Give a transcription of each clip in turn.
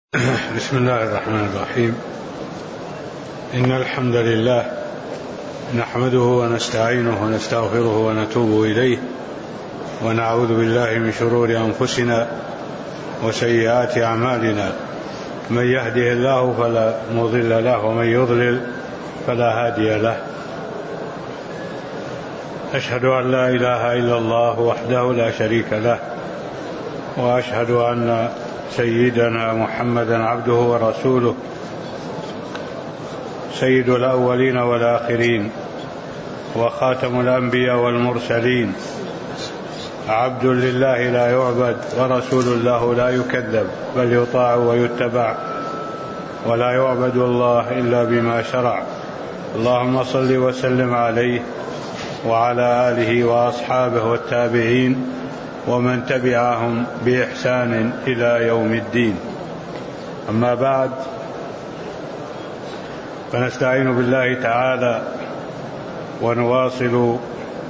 بسم الله الرحمن الرحيم. إن الحمد لله نحمده ونستعينه ونستغفره ونتوب إليه، ونعوذ بالله من شرور أنفسنا وسيئات أعمالنا. من يهده الله فلا مضل له، ومن يضلل فلا هادي له. أشهد أن لا إله إلا الله وحده لا شريك له، وأشهد أن سيدنا محمدا عبده ورسوله، سيد الأولين والآخرين، وخاتم الأنبياء والمرسلين، عبد لله لا يعبد، ورسول الله لا يكذب، بل يطاع ويتبع، ولا يعبد الله إلا بما شرع. اللهم صل وسلم عليه وعلى آله وأصحابه والتابعين ومن تبعهم بإحسان إلى يوم الدين. أما بعد، فنستعين بالله تعالى ونواصل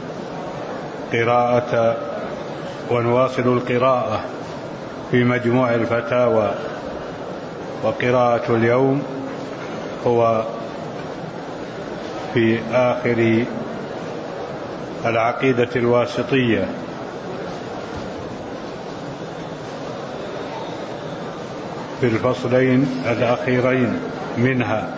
القراءة في مجموع الفتاوى. وقراءة اليوم هو في آخر العقيدة الواسطية، في الفصلين الأخيرين منها.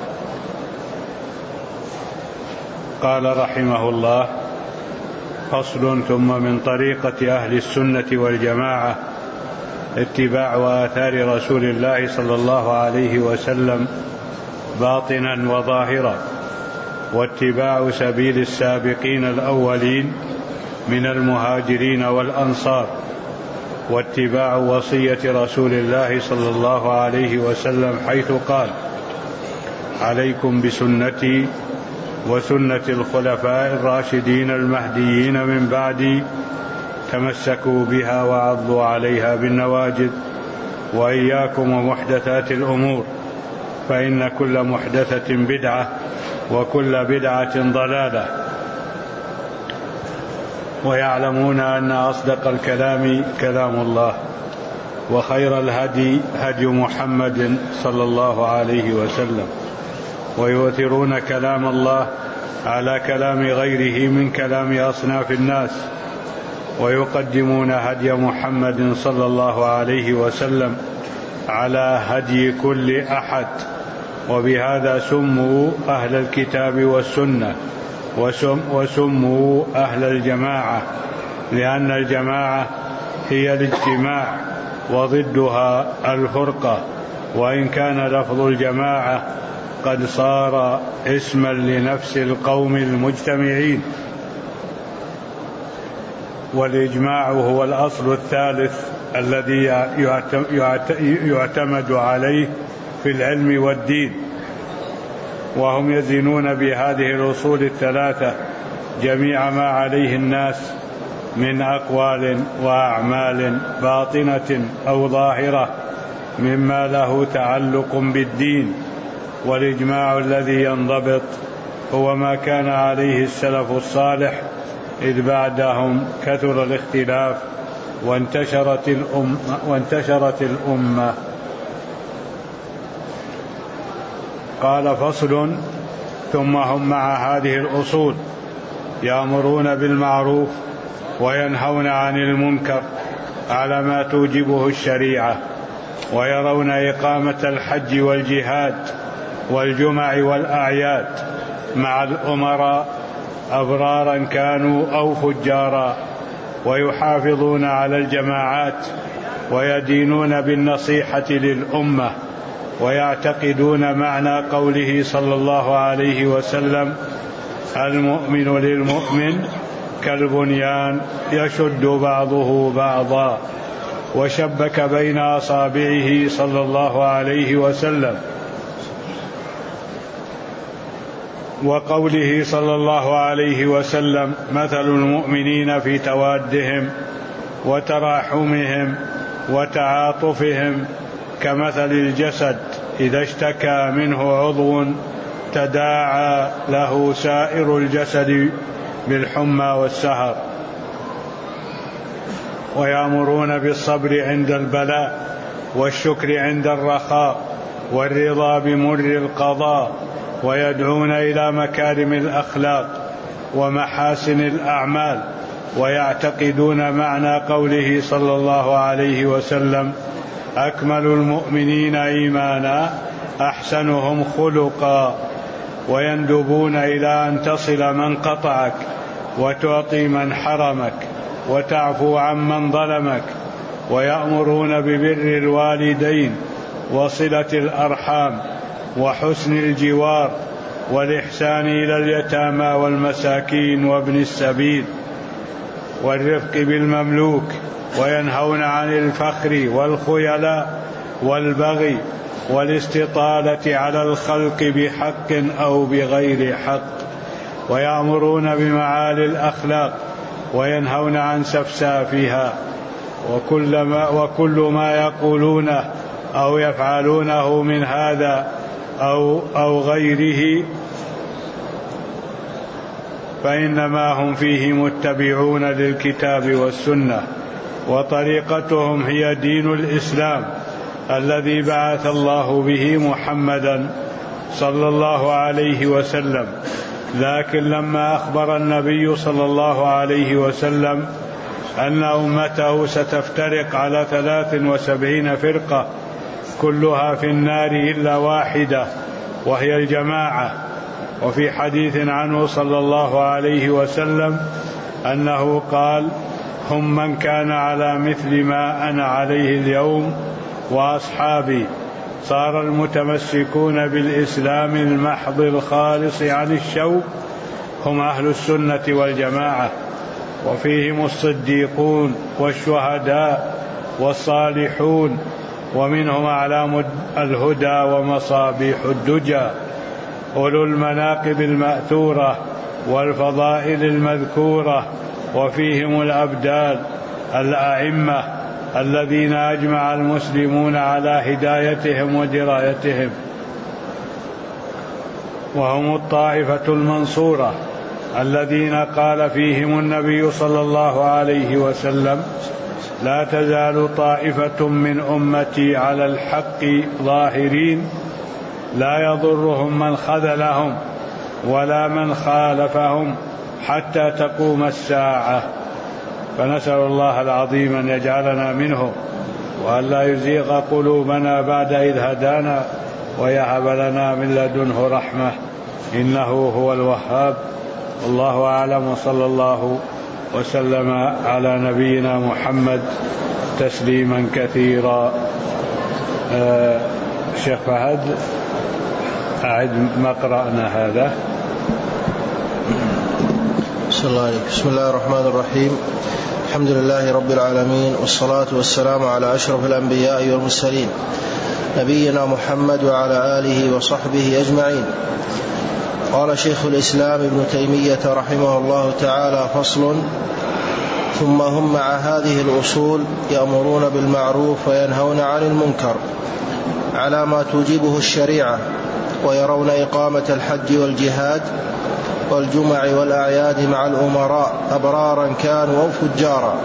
قال رحمه الله: فصل. ثم من طريقة أهل السنة والجماعة اتباع آثار رسول الله صلى الله عليه وسلم باطنا وظاهرا، واتباع سبيل السابقين الأولين من المهاجرين والأنصار، واتباع وصية رسول الله صلى الله عليه وسلم حيث قال: عليكم بسنتي وسنة الخلفاء الراشدين المهديين من بعدي، تمسكوا بها وعضوا عليها بالنواجذ، وإياكم ومحدثات الأمور، فإن كل محدثة بدعة، وكل بدعة ضلالة. ويعلمون أن أصدق الكلام كلام الله، وخير الهدي هدي محمد صلى الله عليه وسلم، ويؤثرون كلام الله على كلام غيره من كلام أصناف الناس، ويقدمون هدي محمد صلى الله عليه وسلم على هدي كل أحد. وبهذا سموا أهل الكتاب والسنة، وسموا أهل الجماعة، لأن الجماعة هي الاجتماع، وضدها الفرقة، وإن كان لفظ الجماعة قد صار اسما لنفس القوم المجتمعين. والإجماع هو الأصل الثالث الذي يعتمد عليه في العلم والدين، وهم يزنون بهذه الأصول الثلاثة جميع ما عليه الناس من أقوال وأعمال باطنة أو ظاهرة مما له تعلق بالدين. والإجماع الذي ينضبط هو ما كان عليه السلف الصالح، إذ بعدهم كثر الاختلاف وانتشرت الأمة. قال: فصل. ثم هم مع هذه الأصول يأمرون بالمعروف وينهون عن المنكر على ما توجبه الشريعة، ويرون إقامة الحج والجهاد والجمع والأعياد مع الأمراء أبرارا كانوا أو فجارا، ويحافظون على الجماعات، ويدينون بالنصيحة للأمة، ويعتقدون معنى قوله صلى الله عليه وسلم: المؤمن للمؤمن كالبنيان يشد بعضه بعضا، وشبك بين أصابعه صلى الله عليه وسلم. وقوله صلى الله عليه وسلم: مثل المؤمنين في توادهم وتراحمهم وتعاطفهم كمثل الجسد إذا اشتكى منه عضو تداعى له سائر الجسد بالحمى والسهر. ويأمرون بالصبر عند البلاء والشكر عند الرخاء والرضا بمر القضاء، ويدعون إلى مكارم الأخلاق ومحاسن الأعمال، ويعتقدون معنى قوله صلى الله عليه وسلم: أكمل المؤمنين إيمانا أحسنهم خلقا، ويندبون إلى أن تصل من قطعك، وتعطي من حرمك، وتعفو عمن ظلمك، ويأمرون ببر الوالدين وصلة الأرحام وحسن الجوار والإحسان إلى اليتامى والمساكين وابن السبيل والرفق بالمملوك، وينهون عن الفخر والخيلاء والبغي والاستطالة على الخلق بحق أو بغير حق، ويأمرون بمعالي الأخلاق وينهون عن سفسافها، وكل ما يقولونه أو يفعلونه من هذا أو غيره فإنما هم فيه متبعون للكتاب والسنة، وطريقتهم هي دين الإسلام الذي بعث الله به محمدا صلى الله عليه وسلم. لكن لما أخبر النبي صلى الله عليه وسلم أن أمته ستفترق على 73 فرقة كلها في النار إلا واحدة وهي الجماعة، وفي حديث عنه صلى الله عليه وسلم أنه قال: هم من كان على مثل ما أنا عليه اليوم وأصحابي. صار المتمسكون بالإسلام المحض الخالص عن الشوك هم أهل السنة والجماعة، وفيهم الصديقون والشهداء والصالحون، ومنهم أعلام الهدى ومصابيح الدجى، أولو المناقب المأثورة والفضائل المذكورة، وفيهم الأبدال الأئمة الذين أجمع المسلمون على هدايتهم ودرايتهم، وهم الطائفة المنصورة الذين قال فيهم النبي صلى الله عليه وسلم: لا تزال طائفة من أمتي على الحق ظاهرين لا يضرهم من خذلهم ولا من خالفهم حتى تقوم الساعة. فنسأل الله العظيم أن يجعلنا منهم، وأن لا يزيغ قلوبنا بعد إذ هدانا، ويهب لنا من لدنه رحمة إنه هو الوهاب. والله أعلم، وصلى الله وسلم على نبينا محمد تسليما كثيرا. شيخ فهد، أعد ما قرأنا هذا. بسم الله الرحمن الرحيم. الحمد لله رب العالمين، والصلاة والسلام على أشرف الأنبياء والمرسلين نبينا محمد وعلى آله وصحبه أجمعين. قال شيخ الإسلام ابن تيمية رحمه الله تعالى: فصل: ثم هم مع هذه الأصول يأمرون بالمعروف وينهون عن المنكر على ما توجبه الشريعة، ويرون إقامة الحج والجهاد والجمع والأعياد مع الأمراء أبرارا كانوا أو فجارا،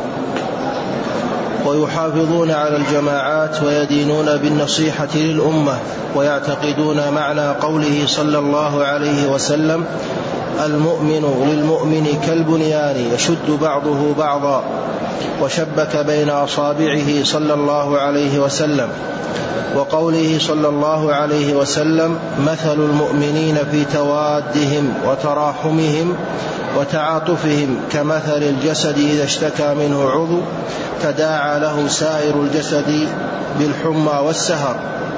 ويحافظون على الجماعات ويدينون بالنصيحة للأمة، ويعتقدون معنى قوله صلى الله عليه وسلم: المؤمن للمؤمن كالبنيان يشد بعضه بعضا، وشبك بين أصابعه صلى الله عليه وسلم، وقوله صلى الله عليه وسلم: مثل المؤمنين في توادهم وتراحمهم وتعاطفهم كمثل الجسد إذا اشتكى منه عضو تداعى له سائر الجسد بالحمى والسهر.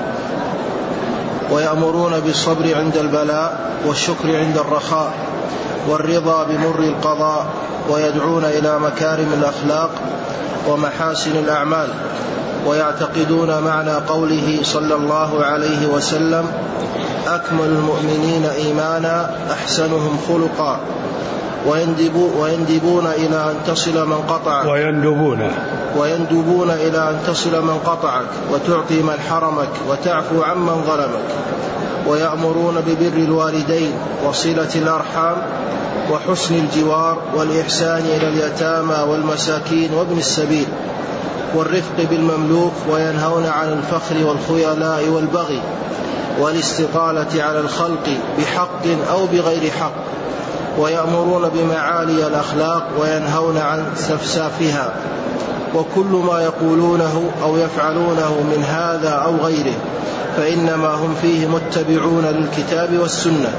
ويأمرون بالصبر عند البلاء والشكر عند الرخاء والرضا بمر القضاء، ويدعون إلى مكارم الأخلاق ومحاسن الأعمال، ويعتقدون معنى قوله صلى الله عليه وسلم: أكمل المؤمنين إيمانا أحسنهم خلقا، ويندبون إلى أن تصل من قطعك ويندبون إلى أن تصل من قطعك وتعطي من حرمك وتعفو عمن ظلمك، ويأمرون ببر الوالدين وصلة الأرحام وحسن الجوار والإحسان إلى اليتامى والمساكين وابن السبيل، والرفق بالمملوك، وينهون عن الفخر والخيلاء والبغي، والاستطالة على الخلق بحق أو بغير حق، ويأمرون بمعالي الأخلاق وينهون عن سفسافها، وكل ما يقولونه أو يفعلونه من هذا أو غيره فإنما هم فيه متبعون للكتاب والسنة.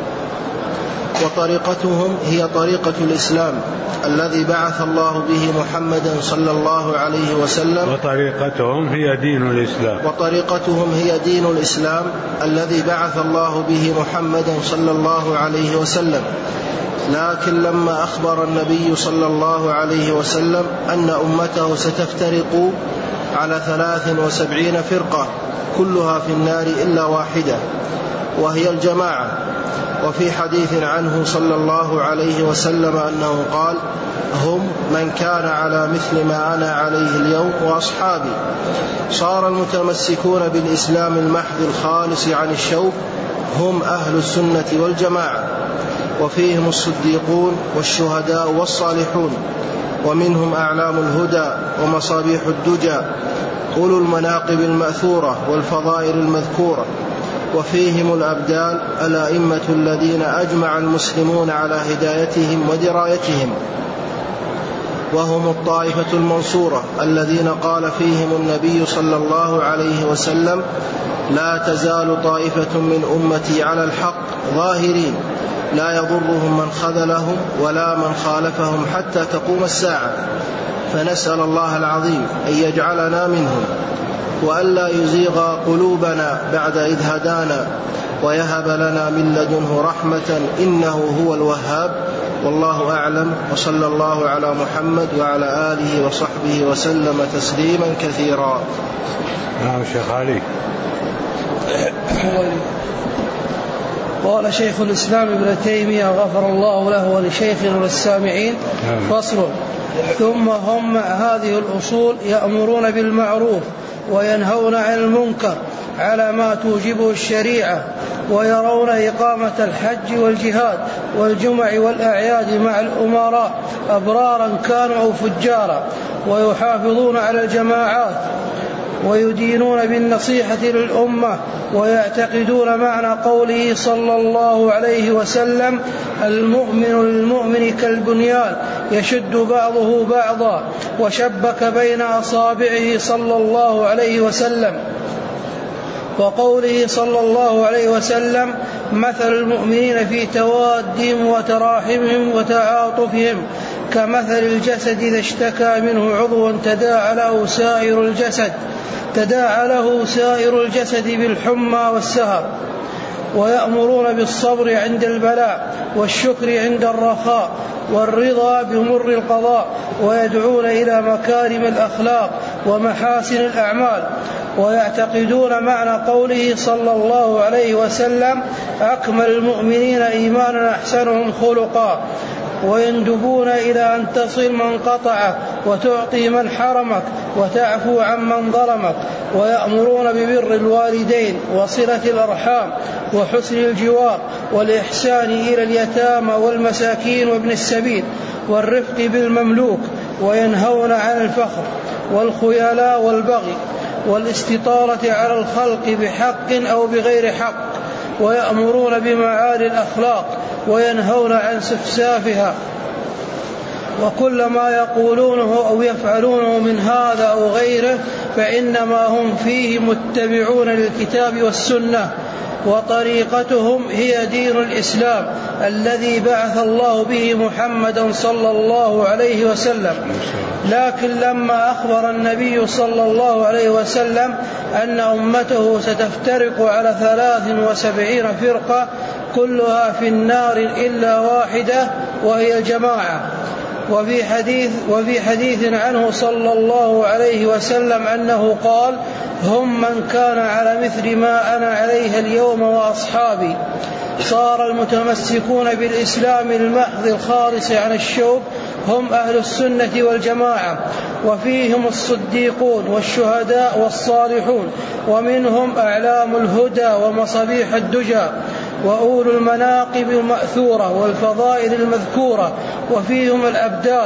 وطريقتهم هي طريقة الإسلام الذي بعث الله به محمدا صلى الله عليه وسلم. وطريقتهم هي دين الإسلام الذي بعث الله به محمدا صلى الله عليه وسلم. لكن لما أخبر النبي صلى الله عليه وسلم أن أمته ستفترق على 73 فرقة كلها في النار إلا واحدة وهي الجماعة، وفي حديث عنه صلى الله عليه وسلم أنه قال: هم من كان على مثل ما أنا عليه اليوم وأصحابي. صار المتمسكون بالإسلام المحض الخالص عن الشوك هم أهل السنة والجماعة، وفيهم الصديقون والشهداء والصالحون، ومنهم أعلام الهدى ومصابيح الدجى، أولو المناقب المأثورة والفضائل المذكورة، وفيهم الأبدال الأئمة الذين أجمع المسلمون على هدايتهم ودرايتهم، وهم الطائفة المنصورة الذين قال فيهم النبي صلى الله عليه وسلم: لا تزال طائفة من أمتي على الحق ظاهرين لا يضرهم من خذلهم ولا من خالفهم حتى تقوم الساعة. فنسأل الله العظيم أن يجعلنا منهم، وألا يزيغ قلوبنا بعد إذ هدانا، ويهب لنا من لدنه رحمة إنه هو الوهاب. والله أعلم، وصلى الله على محمد وعلى آله وصحبه وسلم تسليما كثيرا. شيخ علي. قال شيخ الإسلام ابن تيمية غفر الله له ولشيخنا والسامعين: فصل. ثم هم هذه الأصول يأمرون بالمعروف وينهون عن المنكر على ما توجبه الشريعة، ويرون إقامة الحج والجهاد والجمع والأعياد مع الأمراء أبرارا كانوا أو فجارا، ويحافظون على الجماعات، ويدينون بالنصيحة للأمة، ويعتقدون معنى قوله صلى الله عليه وسلم: المؤمن للمؤمن كالبنيان يشد بعضه بعضا، وشبك بين أصابعه صلى الله عليه وسلم. وقوله صلى الله عليه وسلم: مثل المؤمنين في توادهم وتراحمهم وتعاطفهم كمثل الجسد إذا اشتكى منه عضو تداعى له سائر الجسد بالحمى والسهر. ويأمرون بالصبر عند البلاء والشكر عند الرخاء والرضا بمر القضاء، ويدعون إلى مكارم الأخلاق ومحاسن الأعمال، ويعتقدون معنى قوله صلى الله عليه وسلم: أكمل المؤمنين إيمانا أحسنهم خلقا، ويندبون إلى أن تصل من قطعك وتعطي من حرمك وتعفو عن من ظلمك، ويأمرون ببر الوالدين وصلة الأرحام وحسن الجوار والإحسان إلى اليتامى والمساكين وابن السبيل والرفق بالمملوك، وينهون عن الفخر والخيلاء والبغي والاستطالة على الخلق بحق أو بغير حق، ويأمرون بمعالي الأخلاق وينهون عن سفسافها، وكل ما يقولونه أو يفعلونه من هذا أو غيره فإنما هم فيه متبعون للكتاب والسنة. وطريقتهم هي دين الإسلام الذي بعث الله به محمدا صلى الله عليه وسلم. لكن لما أخبر النبي صلى الله عليه وسلم أن أمته ستفترق على 73 فرقة كلها في النار إلا واحدة وهي الجماعة، وفي حديث عنه صلى الله عليه وسلم أنه قال: هم من كان على مثل ما أنا عليه اليوم وأصحابي. صار المتمسكون بالإسلام المحض الخالص عن الشوك هم أهل السنة والجماعة، وفيهم الصديقون والشهداء والصالحون، ومنهم أعلام الهدى ومصابيح الدجى، وأولو المناقب المأثورة والفضائل المذكورة، وفيهم الأبدال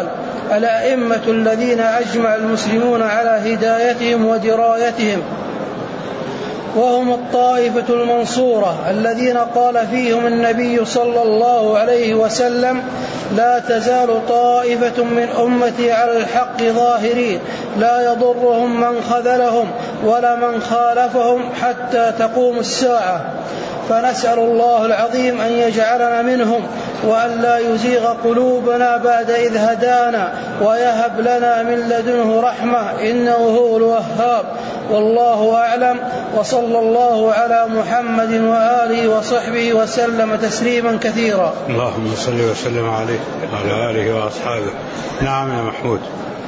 الأئمة الذين أجمع المسلمون على هدايتهم ودرايتهم، وهم الطائفة المنصورة الذين قال فيهم النبي صلى الله عليه وسلم: لا تزال طائفة من أمتي على الحق ظاهرين لا يضرهم من خذلهم ولا من خالفهم حتى تقوم الساعة. فنسأل الله العظيم أن يجعلنا منهم، وأن لا يزيغ قلوبنا بعد إذ هدانا، ويهب لنا من لدنه رحمة إنه هو الوهاب. والله أعلم، وصلى الله على محمد وآله وصحبه وسلم تسليما كثيرا. اللهم صل وسلم عليه وعلى آله وأصحابه. نعم يا محمود.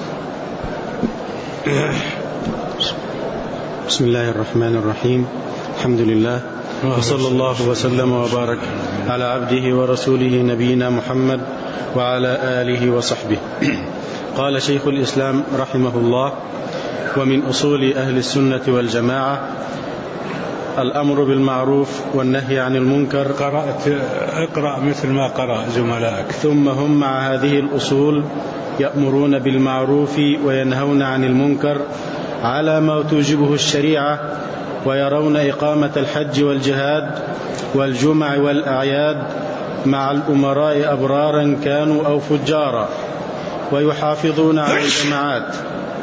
بسم الله الرحمن الرحيم. الحمد لله، وصلى الله وسلم وبارك على عبده ورسوله نبينا محمد وعلى آله وصحبه. قال شيخ الإسلام رحمه الله: ومن أصول أهل السنة والجماعة الأمر بالمعروف والنهي عن المنكر. اقرأ مثل ما قرأ زملائك. ثم هم مع هذه الأصول يأمرون بالمعروف وينهون عن المنكر على ما توجبه الشريعة، ويرون إقامة الحج والجهاد والجمع والأعياد مع الأمراء أبرارا كانوا أو فجارا، ويحافظون على الجماعات،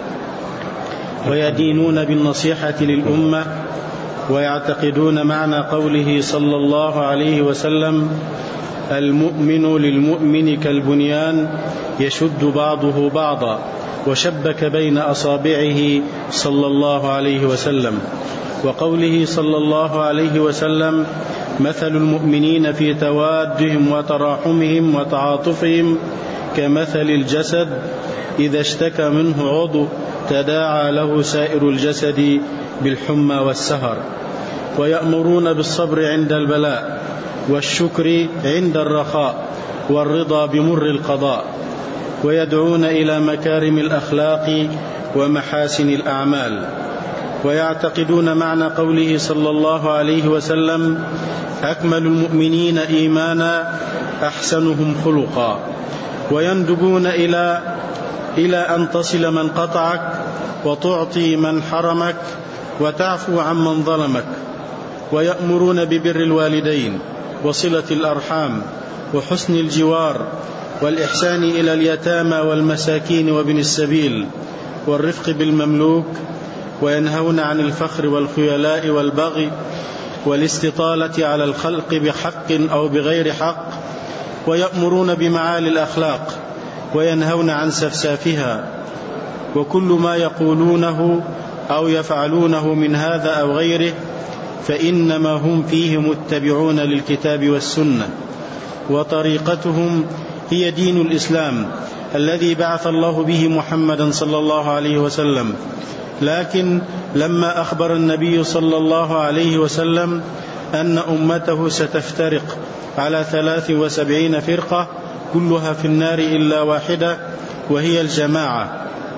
ويدينون بالنصيحة للأمة، ويعتقدون معنى قوله صلى الله عليه وسلم: المؤمن للمؤمن كالبنيان يشد بعضه بعضا، وشبك بين أصابعه صلى الله عليه وسلم. وقوله صلى الله عليه وسلم: مثل المؤمنين في توادهم وتراحمهم وتعاطفهم كمثل الجسد إذا اشتكى منه عضو تداعى له سائر الجسد بالحمى والسهر. ويأمرون بالصبر عند البلاء، والشكر عند الرخاء، والرضا بمر القضاء، ويدعون إلى مكارم الأخلاق ومحاسن الأعمال. ويعتقدون معنى قوله صلى الله عليه وسلم: أكمل المؤمنين إيمانا أحسنهم خلقا. ويندبون إلى أن تصل من قطعك، وتعطي من حرمك، وتعفو عمن ظلمك. ويأمرون ببر الوالدين وصلة الأرحام وحسن الجوار، والإحسان إلى اليتامى والمساكين وابن السبيل، والرفق بالمملوك. وينهون عن الفخر والخيلاء والبغي والاستطالة على الخلق بحق أو بغير حق. ويأمرون بمعالي الأخلاق، وينهون عن سفسافها. وكل ما يقولونه أو يفعلونه من هذا أو غيره فإنما هم فيه متبعون للكتاب والسنة، وطريقتهم هي دين الإسلام الذي بعث الله به محمدا صلى الله عليه وسلم. لكن لما أخبر النبي صلى الله عليه وسلم أن أمته ستفترق على 73 فرقة كلها في النار إلا واحدة، وهي الجماعة.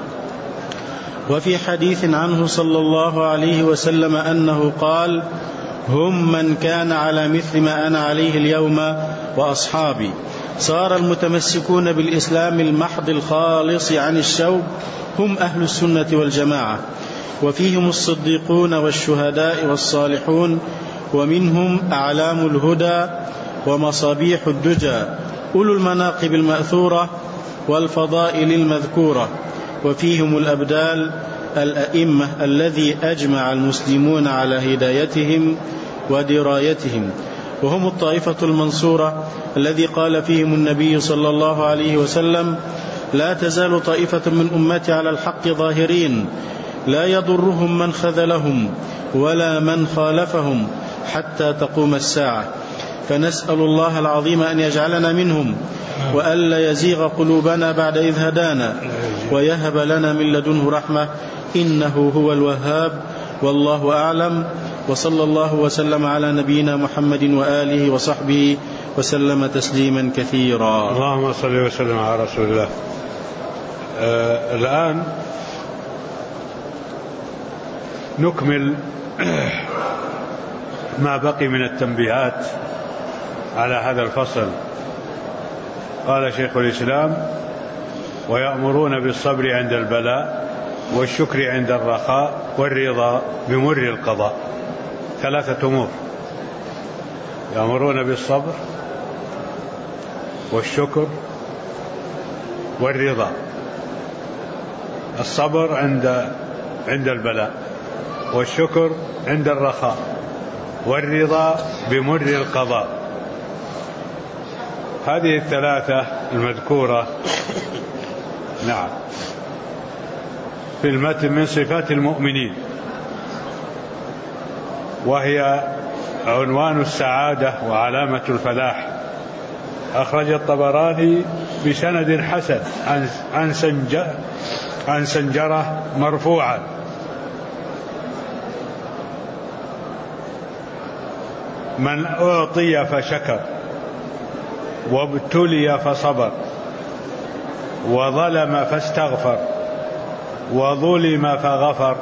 وفي حديث عنه صلى الله عليه وسلم أنه قال: هم من كان على مثل ما أنا عليه اليوم وأصحابي. صار المتمسكون بالإسلام المحض الخالص عن الشوب هم أهل السنة والجماعة، وفيهم الصديقون والشهداء والصالحون، ومنهم أعلام الهدى ومصابيح الدجى، أولو المناقب المأثورة والفضائل المذكورة. وفيهم الأبدال الأئمة الذي أجمع المسلمون على هدايتهم ودرايتهم، وهم الطائفة المنصورة الذي قال فيهم النبي صلى الله عليه وسلم: لا تزال طائفة من أمتي على الحق ظاهرين لا يضرهم من خذلهم ولا من خالفهم حتى تقوم الساعة. فنسأل الله العظيم أن يجعلنا منهم، وألا يزيغ قلوبنا بعد إذ هدانا، ويهب لنا من لدنه رحمة إنه هو الوهاب. والله أعلم، وصلى الله وسلم على نبينا محمد وآله وصحبه وسلم تسليما كثيرا. اللهم صل وسلم على رسول الله. الآن نكمل ما بقي من التنبيهات على هذا الفصل. قال شيخ الإسلام: ويأمرون بالصبر عند البلاء والشكر عند الرخاء والرضا بمر القضاء. 3 أمور: يأمرون بالصبر والشكر والرضا. الصبر عند البلاء، والشكر عند الرخاء، والرضا بمر القضاء. هذه 3 المذكورة نعم في المتن من صفات المؤمنين، وهي عنوان السعادة وعلامة الفلاح. أخرج الطبراني بسند حسن عن سنجرة مرفوعا: من أعطي فشكر، وابتلي فصبر، وظلم فاستغفر، وظلم فغفر،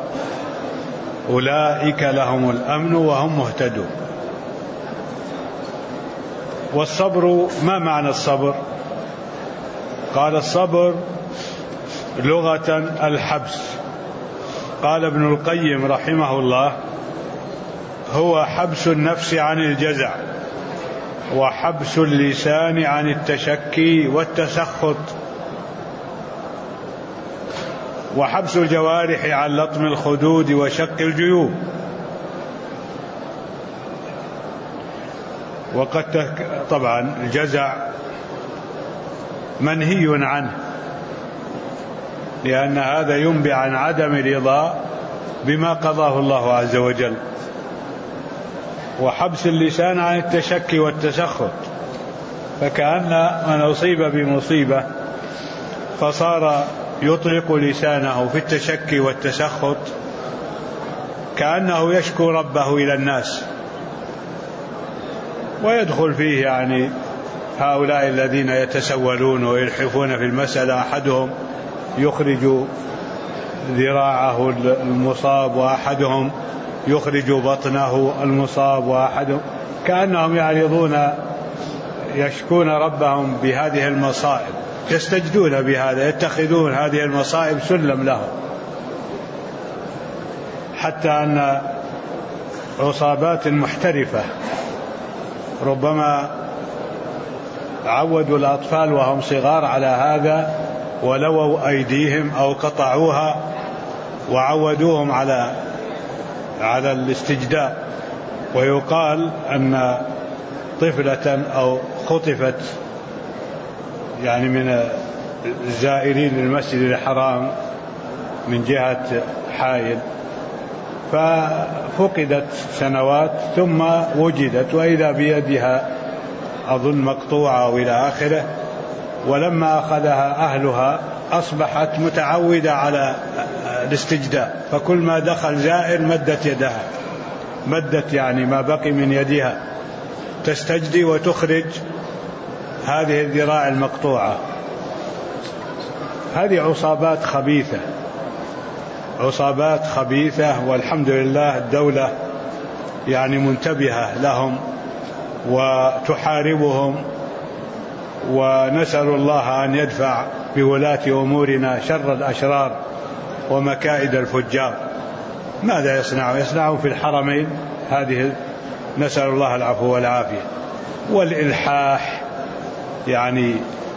أولئك لهم الأمن وهم مهتدون. والصبر، ما معنى الصبر؟ قال: الصبر لغة الحبس. قال ابن القيم رحمه الله: هو حبس النفس عن الجزع، وحبس اللسان عن التشكي والتسخط، وحبس الجوارح عن لطم الخدود وشق الجيوب. وقد طبعا الجزع منهي عنه، لأن هذا ينبئ عن عدم الرضا بما قضاه الله عز وجل. وحبس اللسان عن التشكي والتسخط، فكأن من أصيب بمصيبة فصار يطلق لسانه في التشكي والتسخط كأنه يشكو ربه إلى الناس. ويدخل فيه يعني هؤلاء الذين يتسولون ويلحفون في المسألة، أحدهم يخرج ذراعه المصاب، وأحدهم يخرج بطنه المصاب، وأحدهم كأنهم يعرضون يشكون ربهم بهذه المصائب، يستجدون بهذا، يتخذون هذه المصائب سلم لهم. حتى أن عصابات محترفة ربما عودوا الأطفال وهم صغار على هذا، ولووا أيديهم أو قطعوها، وعودوهم على الاستجداء. ويقال أن طفلة أو خطفت يعني من الزائرين للمسجد الحرام من جهة حائل، ففقدت سنوات ثم وجدت، وإذا بيدها أظن مقطوعة أو إلى آخره. ولما أخذها أهلها أصبحت متعودة على الاستجداء، فكل ما دخل زائر مدت يدها، مدت يعني ما بقي من يدها تستجدي وتخرج هذه الذراع المقطوعة. هذه عصابات خبيثة، عصابات خبيثة، والحمد لله الدولة يعني منتبهة لهم وتحاربهم، ونسأل الله أن يدفع بولاة أمورنا شر الأشرار ومكائد الفجار. ماذا يصنعون في الحرمين هذه؟ نسأل الله العفو والعافية. والإلحاح يعني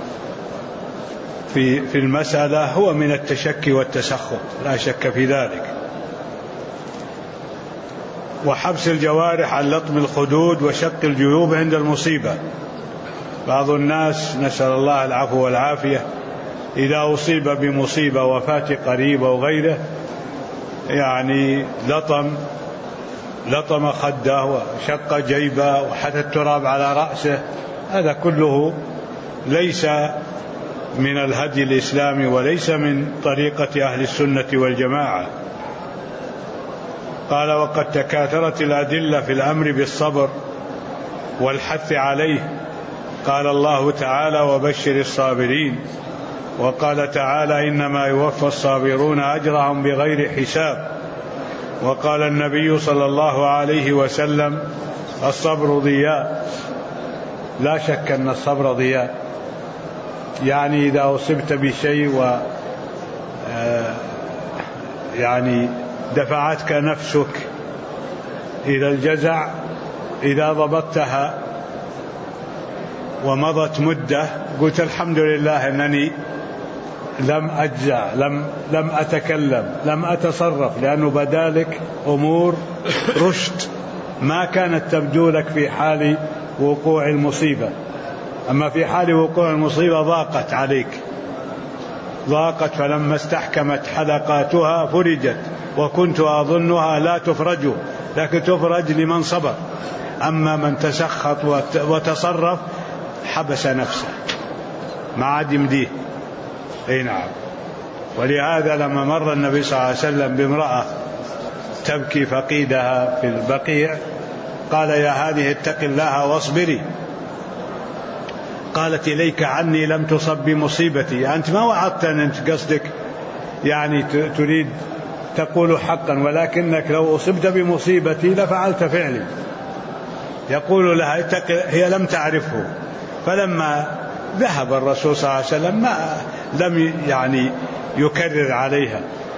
في المسألة هو من التشكي والتسخط، لا شك في ذلك. وحبس الجوارح عن لطم الخدود وشق الجيوب عند المصيبة. بعض الناس نسأل الله العفو والعافية إذا أصيب بمصيبة، وفاة قريب أو غيره، يعني لطم خده وشق جيبه وحث التراب على رأسه. هذا كله ليس من الهدي الإسلامي، وليس من طريقة أهل السنة والجماعة. قال: وقد تكاثرت الأدلة في الأمر بالصبر والحث عليه. قال الله تعالى: وبشر الصابرين. وقال تعالى: إنما يوفى الصابرون أجرهم بغير حساب. وقال النبي صلى الله عليه وسلم: الصبر ضياء. لا شك أن الصبر ضياء، يعني إذا أصبت بشيء يعني دفعتك نفسك إلى الجزع، إذا ضبطتها ومضت مدة قلت الحمد لله أنني لم أجزع، لم أتكلم، لم أتصرف، لأنه بدالك أمور رشد ما كانت تبدو لك في حال وقوع المصيبة. أما في حال وقوع المصيبة ضاقت عليك، ضاقت، فلما استحكمت حلقاتها فرجت، وكنت أظنها لا تفرج، لكن تفرج لمن صبر. أما من تسخط وتصرف حبس نفسه ما عاد يمديه. أي نعم. ولهذا لما مر النبي صلى الله عليه وسلم بامرأة تبكي فقيدها في البقيع قال يا هذه اتق الله واصبري. قالت إليك عني لم تصب بمصيبتي. أنت ما وعدتني، أنت قصدك يعني تريد تقول حقا، ولكنك لو أصبت بمصيبتي لفعلت فعلي. يقول لها هي لم تعرفه. فلما ذهب الرسول صلى الله عليه وسلم لم يعني يكرر عليها،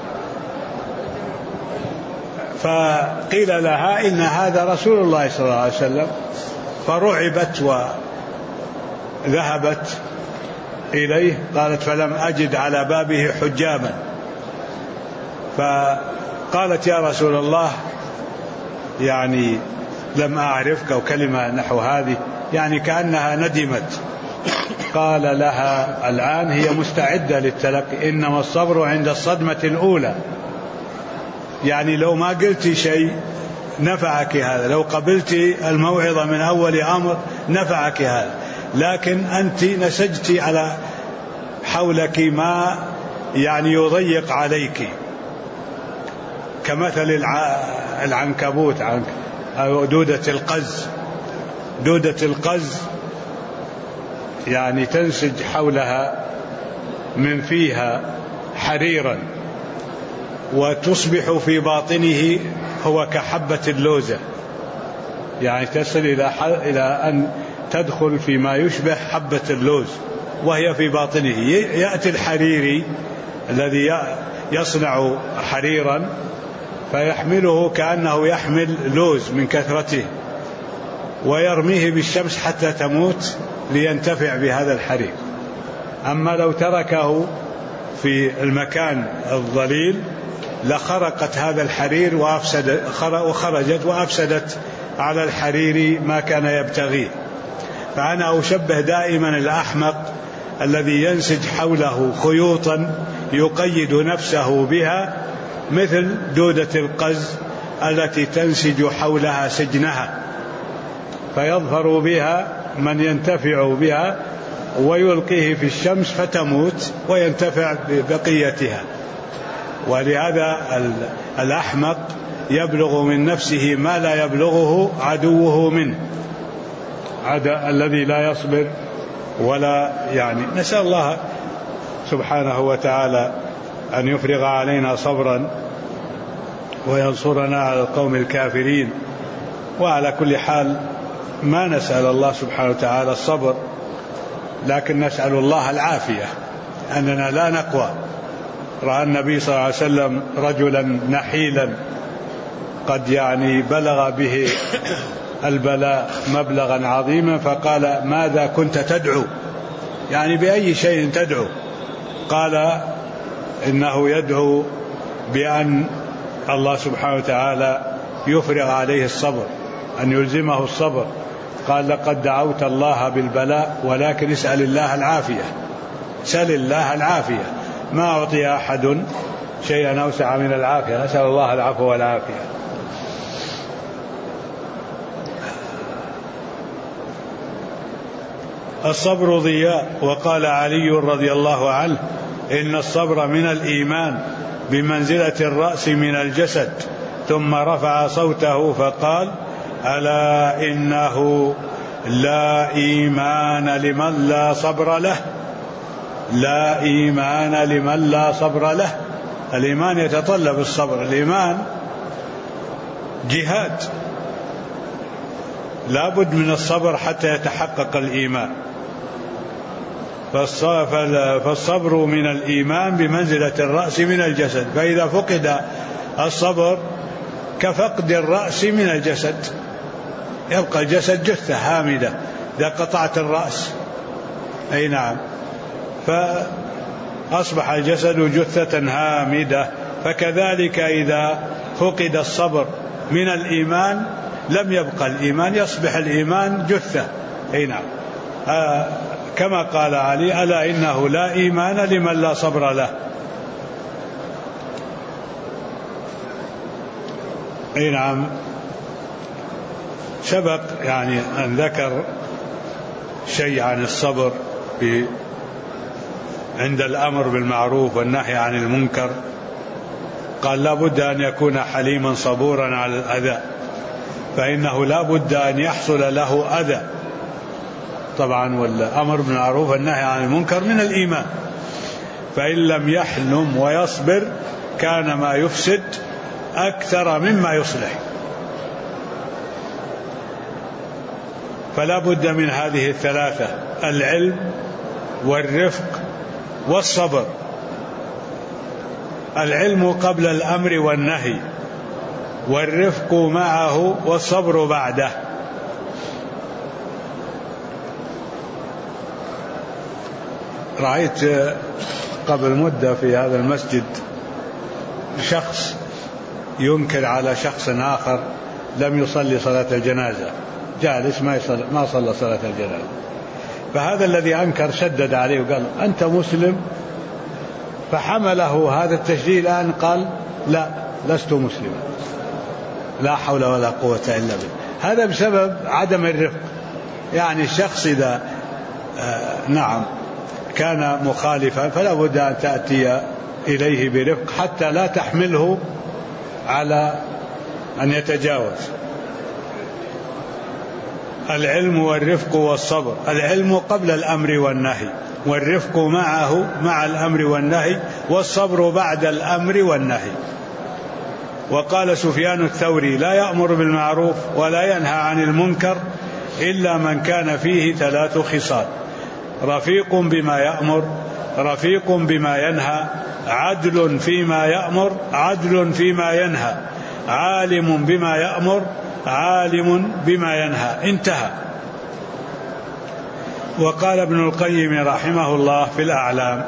فقيل لها إن هذا رسول الله صلى الله عليه وسلم، فرعبت وذهبت إليه. قالت فلم أجد على بابه حجاما، فقالت يا رسول الله يعني لم أعرفك، أو كلمة نحو هذه يعني كأنها ندمت. قال لها الآن هي مستعدة للتلقي، إنما الصبر عند الصدمة الأولى. يعني لو ما قلت شيء نفعك هذا، لو قبلت الموعظة من أول أمر نفعك هذا، لكن أنت نسجت على حولك ما يعني يضيق عليك، كمثل العنكبوت أو دودة القز. دودة القز يعني تنسج حولها من فيها حريرا، وتصبح في باطنه هو كحبة اللوزة، يعني تصل إلى أن تدخل فيما يشبه حبة اللوز وهي في باطنه. يأتي الحريري الذي يصنع حريرا فيحمله كأنه يحمل لوز من كثرته، ويرميه بالشمس حتى تموت لينتفع بهذا الحرير. أما لو تركه في المكان الظليل لخرقت هذا الحرير وخرجت وأفسدت على الحرير ما كان يبتغيه. فأنا أشبه دائما الأحمق الذي ينسج حوله خيوطا يقيد نفسه بها مثل دودة القز التي تنسج حولها سجنها، فيظفر بها من ينتفع بها ويلقيه في الشمس فتموت وينتفع ببقيتها. ولهذا الأحمق يبلغ من نفسه ما لا يبلغه عدوه منه، الذي لا يصبر ولا يعني. نسأل الله سبحانه وتعالى أن يفرغ علينا صبرا وينصرنا على القوم الكافرين. وعلى كل حال ما نسأل الله سبحانه وتعالى الصبر، لكن نسأل الله العافية، أننا لا نقوى. رأى النبي صلى الله عليه وسلم رجلا نحيلا قد يعني بلغ به البلاء مبلغا عظيما، فقال ماذا كنت تدعو؟ يعني بأي شيء تدعو؟ قال إنه يدعو بأن الله سبحانه وتعالى يفرغ عليه الصبر، أن يلزمه الصبر. قال لقد دعوت الله بالبلاء ولكن اسأل الله العافية، سل الله العافية. ما أعطي أحد شيئا أوسع من العافية، نسأل الله العفو والعافية. الصبر ضياء. وقال علي رضي الله عنه إن الصبر من الإيمان بمنزلة الرأس من الجسد. ثم رفع صوته فقال ألا إنه لا إيمان لمن لا صبر له، لا إيمان لمن لا صبر له. الإيمان يتطلب الصبر، الإيمان جهاد، لا بد من الصبر حتى يتحقق الإيمان. فالصبر من الإيمان بمنزلة الرأس من الجسد، فإذا فقد الصبر كفقد الرأس من الجسد، يبقى الجسد جثة هامدة إذا قطعت الرأس. أي نعم، فأصبح الجسد جثة هامدة. فكذلك إذا فقد الصبر من الإيمان لم يبقى الإيمان، يصبح الإيمان جثة. أي نعم، كما قال علي: ألا إنه لا إيمان لمن لا صبر له. أي نعم، سبق يعني أن ذكر شيء عن الصبر عند الأمر بالمعروف والنهي عن المنكر. قال: لا بد أن يكون حليما صبورا على الأذى، فإنه لا بد أن يحصل له أذى طبعا، والأمر بالمعروف والنهي عن المنكر من الإيمان، فإن لم يحلم ويصبر كان ما يفسد أكثر مما يصلح. فلا بد من هذه الثلاثة: العلم والرفق والصبر. العلم قبل الأمر والنهي، والرفق معه، والصبر بعده. رأيت قبل مدة في هذا المسجد شخص ينكر على شخص آخر لم يصلي صلاة الجنازة، جالس ما صلى صلاة الجنازة. فهذا الذي أنكر شدد عليه وقال: أنت مسلم؟ فحمله هذا التشديد الآن، قال: لا، لست مسلما. لا حول ولا قوة إلا بالله. هذا بسبب عدم الرفق. يعني الشخص إذا نعم كان مخالفا فلا بد أن تأتي إليه برفق حتى لا تحمله على أن يتجاوز. العلم والرفق والصبر. العلم قبل الأمر والنهي، والرفق معه مع الأمر والنهي، والصبر بعد الأمر والنهي. وقال سفيان الثوري: لا يأمر بالمعروف ولا ينهى عن المنكر إلا من كان فيه ثلاث خصال: رفيق بما يأمر، رفيق بما ينهى، عدل فيما يأمر، عدل فيما ينهى، عالم بما يأمر، عالم بما ينهى. انتهى. وقال ابن القيم رحمه الله في الأعلام: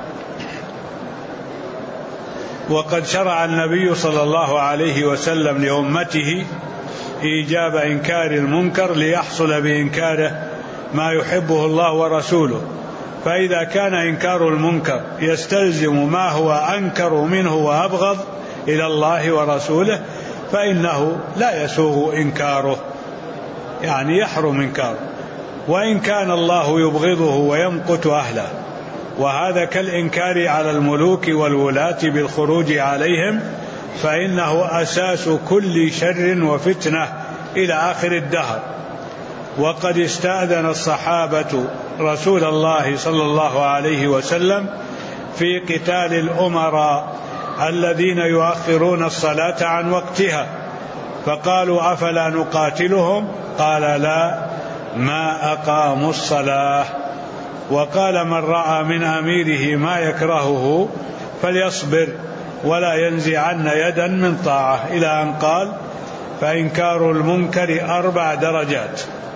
وقد شرع النبي صلى الله عليه وسلم لأمته إيجاب إنكار المنكر ليحصل بإنكاره ما يحبه الله ورسوله، فإذا كان إنكار المنكر يستلزم ما هو أنكر منه وأبغض إلى الله ورسوله فإنه لا يسوغ إنكاره، يعني يحرم إنكاره. وإن كان الله يبغضه ويمقت أهله، وهذا كالإنكار على الملوك والولاة بالخروج عليهم، فإنه أساس كل شر وفتنة إلى آخر الدهر. وقد استأذن الصحابة رسول الله صلى الله عليه وسلم في قتال الأمراء الذين يؤخرون الصلاة عن وقتها، فقالوا: أفلا نقاتلهم؟ قال: لا، ما أقاموا الصلاة. وقال: من رأى من أميره ما يكرهه فليصبر ولا ينزعن يدا من طاعة، إلى أن قال: فإنكار المنكر 4 درجات،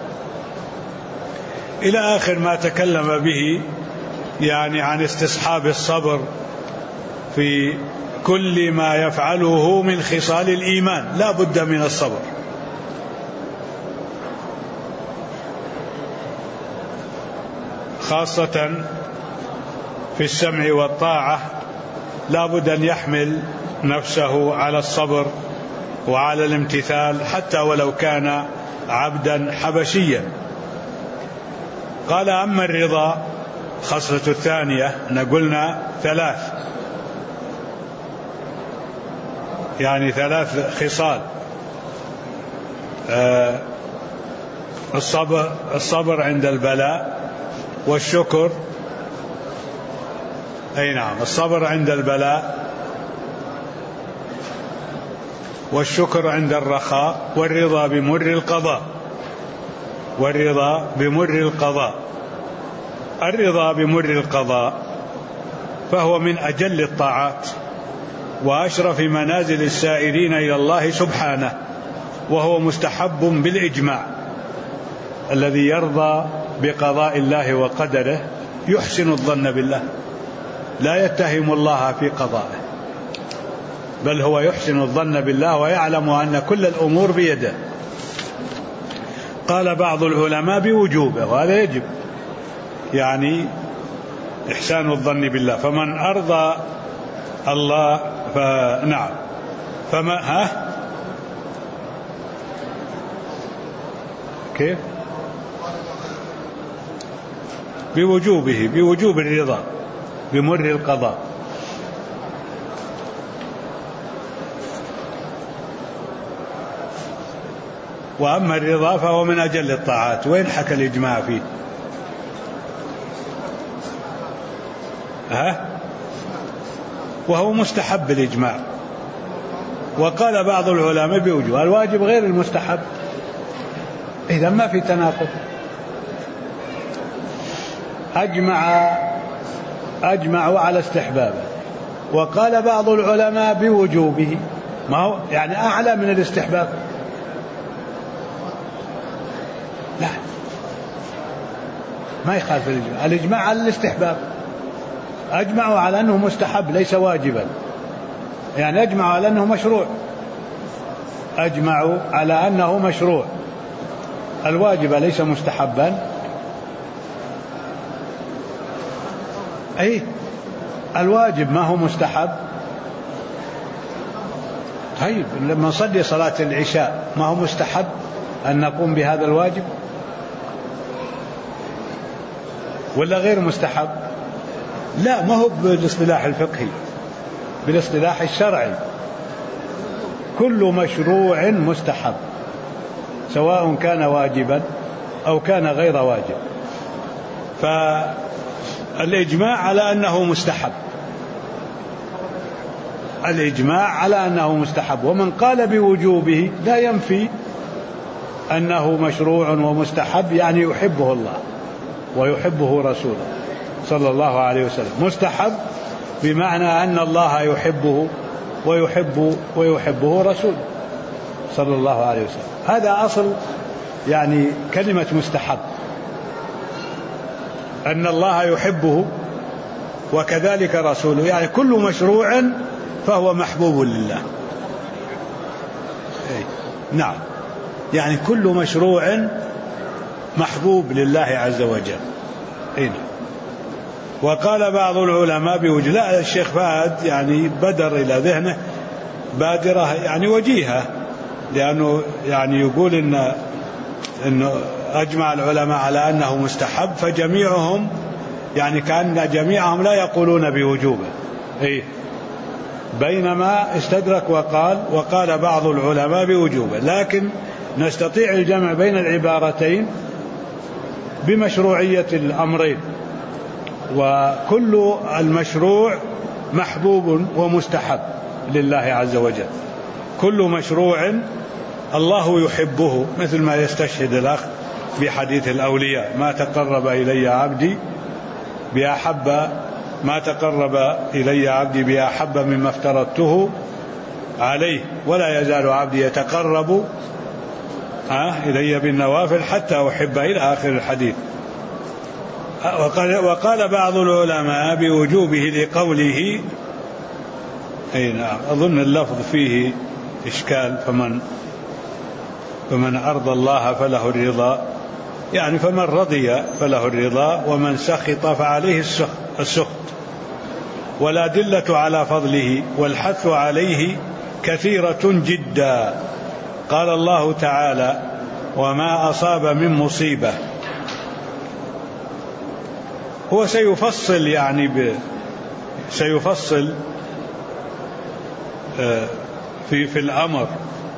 إلى آخر ما تكلم به، يعني عن استصحاب الصبر في كل ما يفعله من خصال الإيمان، لا بد من الصبر. خاصة في السمع والطاعة لا بد أن يحمل نفسه على الصبر وعلى الامتثال حتى ولو كان عبدا حبشيا. قال: أما الرضا، خصلة الثانية، قلنا 3، يعني 3 خصال: الصبر عند البلاء، والشكر، أي نعم، الصبر عند البلاء، والشكر عند الرخاء، والرضا بمر القضاء، والرضا بمر القضاء. الرضا بمر القضاء فهو من أجل الطاعات وأشرف منازل السائرين إلى الله سبحانه، وهو مستحب بالإجماع. الذي يرضى بقضاء الله وقدره يحسن الظن بالله، لا يتهم الله في قضائه، بل هو يحسن الظن بالله ويعلم أن كل الأمور بيده. قال بعض العلماء بوجوبه، وهذا يجب، يعني إحسان الظن بالله. فمن أرضى الله فنعم، فما كيف بوجوبه، بوجوب الرضا بمر القضاء. وأما الرضا فهو من أجل الطاعات. وين حكى الإجماع فيه؟ وهو مستحب الإجماع. وقال بعض العلماء بوجوب، الواجب غير المستحب، إذا ما في تناقض. أجمعوا على استحبابه، وقال بعض العلماء بوجوبه، ما هو يعني أعلى من الاستحباب. لا، ما يخالف الإجماع. الإجماع على الاستحباب، أجمعوا على أنه مستحب ليس واجبا، يعني أجمعوا على أنه مشروع، أجمعوا على أنه مشروع. الواجب ليس مستحبا، أي الواجب ما هو مستحب. طيب لما نصلي صلاة العشاء ما هو مستحب أن نقوم بهذا الواجب ولا غير مستحب؟ لا، ما هو بالاصطلاح الفقهي، بالاصطلاح الشرعي. كل مشروع مستحب، سواء كان واجبا أو كان غير واجب. فالإجماع على أنه مستحب، الإجماع على أنه مستحب. ومن قال بوجوبه لا ينفي أنه مشروع ومستحب، يعني يحبه الله ويحبه رسوله صلى الله عليه وسلم. مستحب بمعنى أن الله يحبه ويحبه رسوله صلى الله عليه وسلم. هذا أصل يعني كلمة مستحب، أن الله يحبه وكذلك رسوله، يعني كل مشروع فهو محبوب لله. نعم، يعني كل مشروع محبوب لله عز وجل. نعم. وقال بعض العلماء بوجه، لا، الشيخ فهد يعني بدر إلى ذهنه بادرة يعني وجيهة، لأنه يعني يقول إنه أجمع العلماء على أنه مستحب، فجميعهم يعني كأن جميعهم لا يقولون بوجوبه. بينما استدرك وقال بعض العلماء بوجوبه، لكن نستطيع الجمع بين العبارتين بمشروعية الأمرين. وكل المشروع محبوب ومستحب لله عز وجل، كل مشروع الله يحبه، مثل ما يستشهد الأخ بحديث الأولياء: ما تقرب إلي عبدي بأحب مما افترضته عليه، ولا يزال عبدي يتقرب إلي بالنوافل حتى أحبه، إلى آخر الحديث. وقال بعض العلماء بوجوبه لقوله، نعم، أظن اللفظ فيه إشكال، فمن أرضى الله فله الرضا، يعني فمن رضي فله الرضا، ومن سخط فعليه السخط. والأدلة على فضله والحث عليه كثيرة جدا. قال الله تعالى: وما أصاب من مصيبة. هو سيفصل يعني سيفصل في الأمر،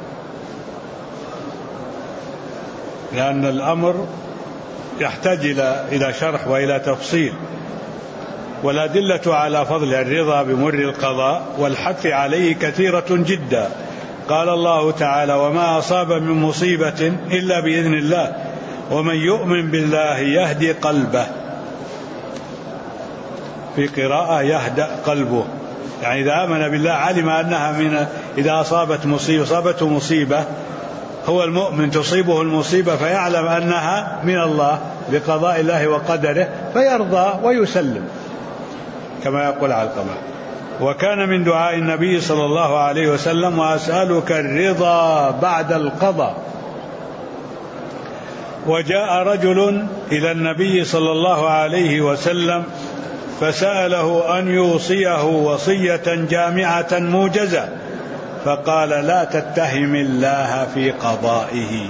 لأن الأمر يحتاج إلى شرح وإلى تفصيل. والأدلة على فضل الرضا بمر القضاء والحث عليه كثيرة جدا. قال الله تعالى: وما أصاب من مصيبة إلا بإذن الله ومن يؤمن بالله يهدي قلبه. في قراءة يهدأ قلبه، يعني إذا آمن بالله علم أنها إذا أصابته مصيبة، هو المؤمن تصيبه المصيبة فيعلم أنها من الله بقضاء الله وقدره فيرضى ويسلم كما يقول علقمة. وكان من دعاء النبي صلى الله عليه وسلم: وأسألك الرضا بعد القضاء. وجاء رجل إلى النبي صلى الله عليه وسلم فسأله أن يوصيه وصية جامعة موجزة، فقال: لا تتهم الله في قضائه.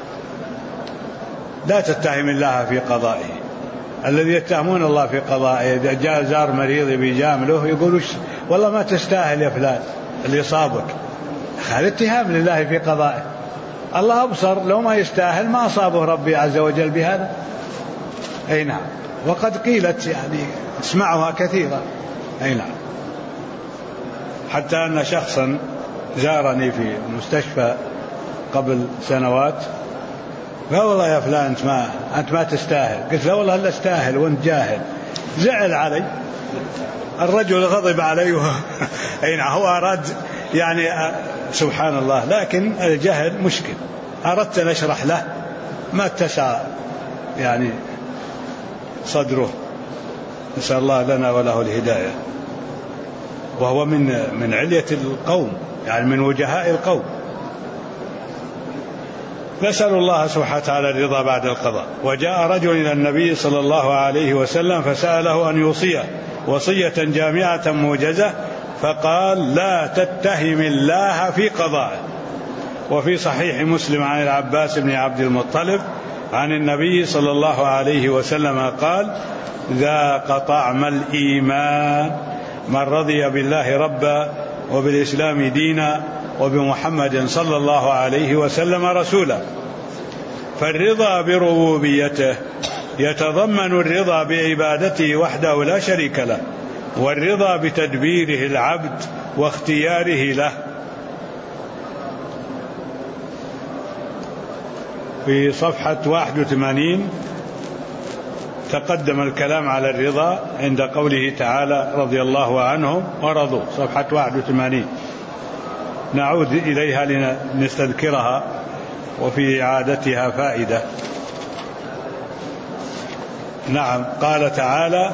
لا تتهم الله في قضائه. الذي يتهمون الله في قضائه إذا جاء زار مريض بيجامله يقول: والله ما تستاهل يا فلان اللي صابك. هذا اتهام لله في قضائه. الله أبصر لو ما يستاهل ما أصابه ربي عز وجل بهذا. أي نعم. وقد قيلت يعني اسمعها كثيرا. أي نعم. حتى أن شخصا زارني في المستشفى قبل سنوات قال: والله يا فلان أنت ما تستاهل. قلت له: والله هلا استاهل وأنت جاهل. زعل علي الرجل، غضب علي. أي نعم. هو أراد يعني سبحان الله، لكن الجهل مشكل. أردت أن أشرح له ما اتسع يعني صدره. نسأل الله لنا وله الهداية. وهو من علية القوم، يعني من وجهاء القوم. نسأل الله سبحانه وتعالى الرضا بعد القضاء. وجاء رجل إلى النبي صلى الله عليه وسلم فسأله أن يوصيه وصية جامعة موجزة، فقال: لا تتهم الله في قضائه. وفي صحيح مسلم عن العباس بن عبد المطلب عن النبي صلى الله عليه وسلم قال: ذاق طعم الإيمان من رضي بالله ربا وبالإسلام دينا وبمحمد صلى الله عليه وسلم رسولا. فالرضا بربوبيته يتضمن الرضا بعبادته وحده لا شريك له، والرضا بتدبيره العبد واختياره له. في صفحة 81 تقدم الكلام على الرضا عند قوله تعالى: رضي الله عنهم ورضوا. صفحة 81 نعود إليها لنستذكرها، وفي إعادتها فائدة. نعم. قال تعالى: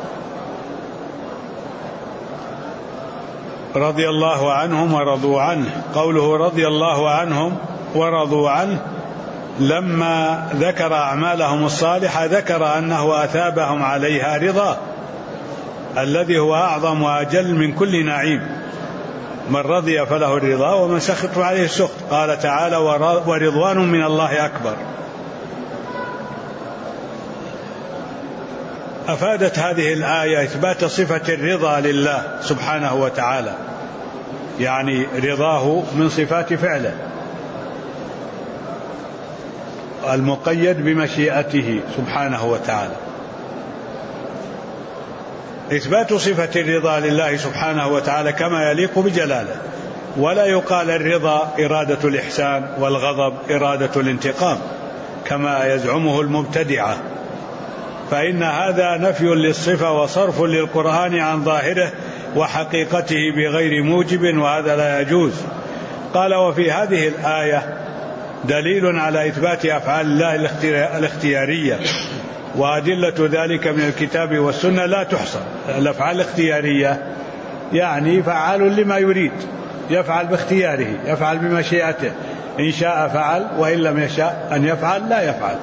رضي الله عنهم ورضوا عنه. قوله رضي الله عنهم ورضوا عنه لما ذكر أعمالهم الصالحة ذكر أنه أثابهم عليها رضاه الذي هو أعظم وأجل من كل نعيم. من رضي فله الرضا ومن سخط عليه السخط. قال تعالى: ورضوان من الله أكبر. أفادت هذه الآية إثبات صفة الرضا لله سبحانه وتعالى، يعني رضاه من صفات فعله المقيد بمشيئته سبحانه وتعالى. إثبات صفة الرضا لله سبحانه وتعالى كما يليق بجلاله. ولا يقال الرضا إرادة الإحسان والغضب إرادة الانتقام كما يزعمه المبتدعة، فإن هذا نفي للصفة وصرف للقرآن عن ظاهره وحقيقته بغير موجب، وهذا لا يجوز. قال: وفي هذه الآية دليل على إثبات أفعال الله الاختيارية، وأدلة ذلك من الكتاب والسنة لا تحصى. الأفعال الاختيارية يعني فعال لما يريد، يفعل باختياره، يفعل بمشيئته، إن شاء فعل وإن لم يشاء أن يفعل لا يفعل.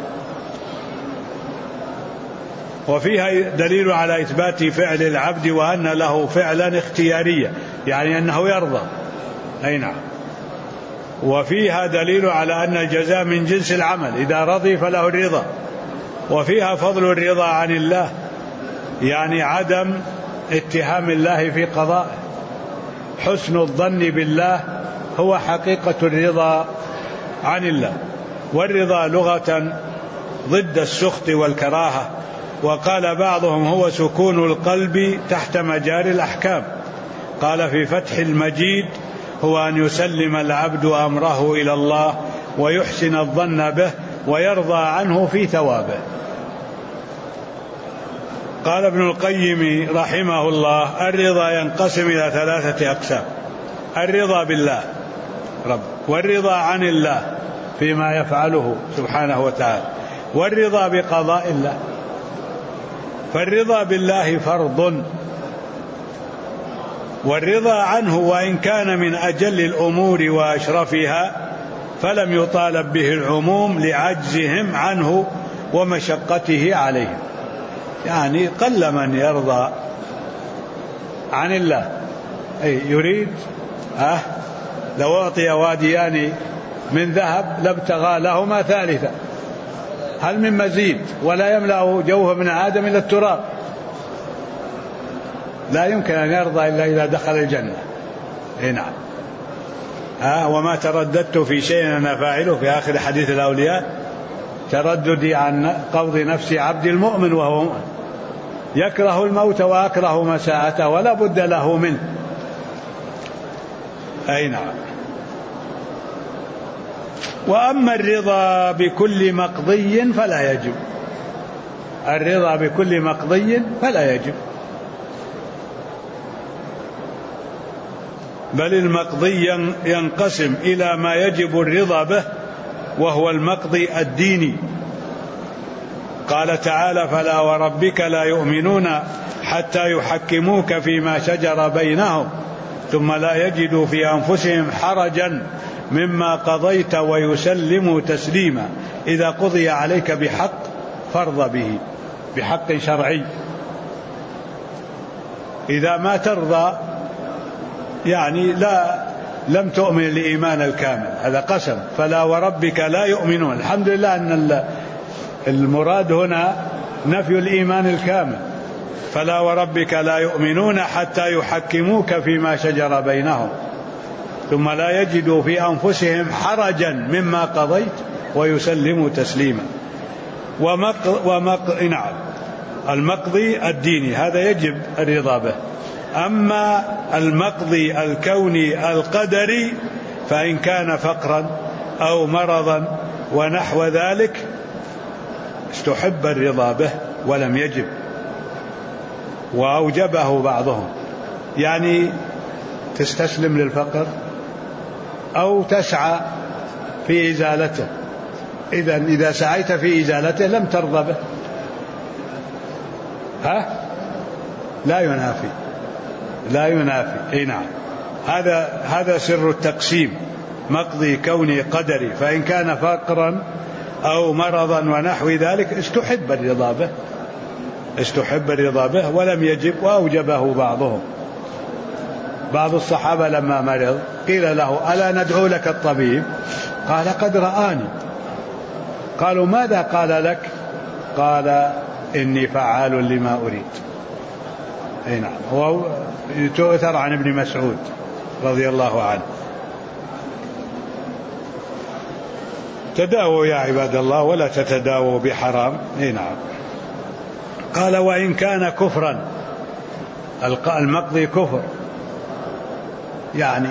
وفيها دليل على إثبات فعل العبد وأن له فعلا اختياريا، يعني أنه يرضى. أي نعم. وفيها دليل على أن الجزاء من جنس العمل، إذا رضي فله الرضا. وفيها فضل الرضا عن الله، يعني عدم اتهام الله في قضائه. حسن الظن بالله هو حقيقة الرضا عن الله. والرضا لغة ضد السخط والكراهة. وقال بعضهم هو سكون القلب تحت مجاري الأحكام. قال في فتح المجيد: هو أن يسلم العبد أمره إلى الله ويحسن الظن به ويرضى عنه في ثوابه. قال ابن القيم رحمه الله: الرضا ينقسم إلى 3 أقسام: الرضا بالله رب، والرضا عن الله فيما يفعله سبحانه وتعالى، والرضا بقضاء الله. فالرضا بالله فرض، والرضا عنه وإن كان من أجل الأمور وأشرفها فلم يطالب به العموم لعجزهم عنه ومشقته عليهم. يعني قل من يرضى عن الله، أي يريد لو أعطي واديان من ذهب لابتغى لهما ثالثا، هل من مزيد؟ ولا يملأ جوف ابن آدم إلا التراب. لا يمكن أن يرضى إلا إذا دخل الجنة. نعم. وما ترددت في شيء أنا فاعله، في آخر حديث الأولياء: ترددي عن قبض نفس عبد المؤمن وهو مؤمن، يكره الموت وأكره مساءته ولا بد له منه. أي نعم. وأما الرضا بكل مقضي فلا يجب. الرضا بكل مقضي فلا يجب، بل المقضي ينقسم إلى ما يجب الرضا به، وهو المقضي الديني. قال تعالى: فلا وربك لا يؤمنون حتى يحكموك فيما شجر بينهم ثم لا يجدوا في أنفسهم حرجا مما قضيت ويسلموا تسليما. إذا قضي عليك بحق فارض به، بحق شرعي. إذا ما ترضى يعني لم تؤمن الإيمان الكامل، هذا قسم. فلا وربك لا يؤمنون. الحمد لله أن المراد هنا نفي الإيمان الكامل. فلا وربك لا يؤمنون حتى يحكموك فيما شجر بينهم ثم لا يجدوا في أنفسهم حرجا مما قضيت ويسلموا تسليما. نعم، المقضي الديني هذا يجب الرضا به. أما المقضي الكوني القدري فإن كان فقرا أو مرضا ونحو ذلك استحب الرضا به ولم يجب، وأوجبه بعضهم. يعني تستسلم للفقر أو تسعى في إزالته. إذا سعيت في إزالته لم ترضى به. لا ينافي. أي نعم. هذا سر التقسيم: مقضي كوني قدري، فإن كان فقرا أو مرضا ونحو ذلك استحب الرضا به ولم يجب، وأوجبه بعضهم. بعض الصحابة لما مرض قيل له: ألا ندعو لك الطبيب؟ قال: قد رآني. قالوا: ماذا قال لك؟ قال: إني فعال لما أريد. أي نعم. هو تؤثر عن ابن مسعود رضي الله عنه. تداووا يا عباد الله ولا تتداووا بحرام. أي نعم. قال: وإن كان كفرا. المقضي كفر، يعني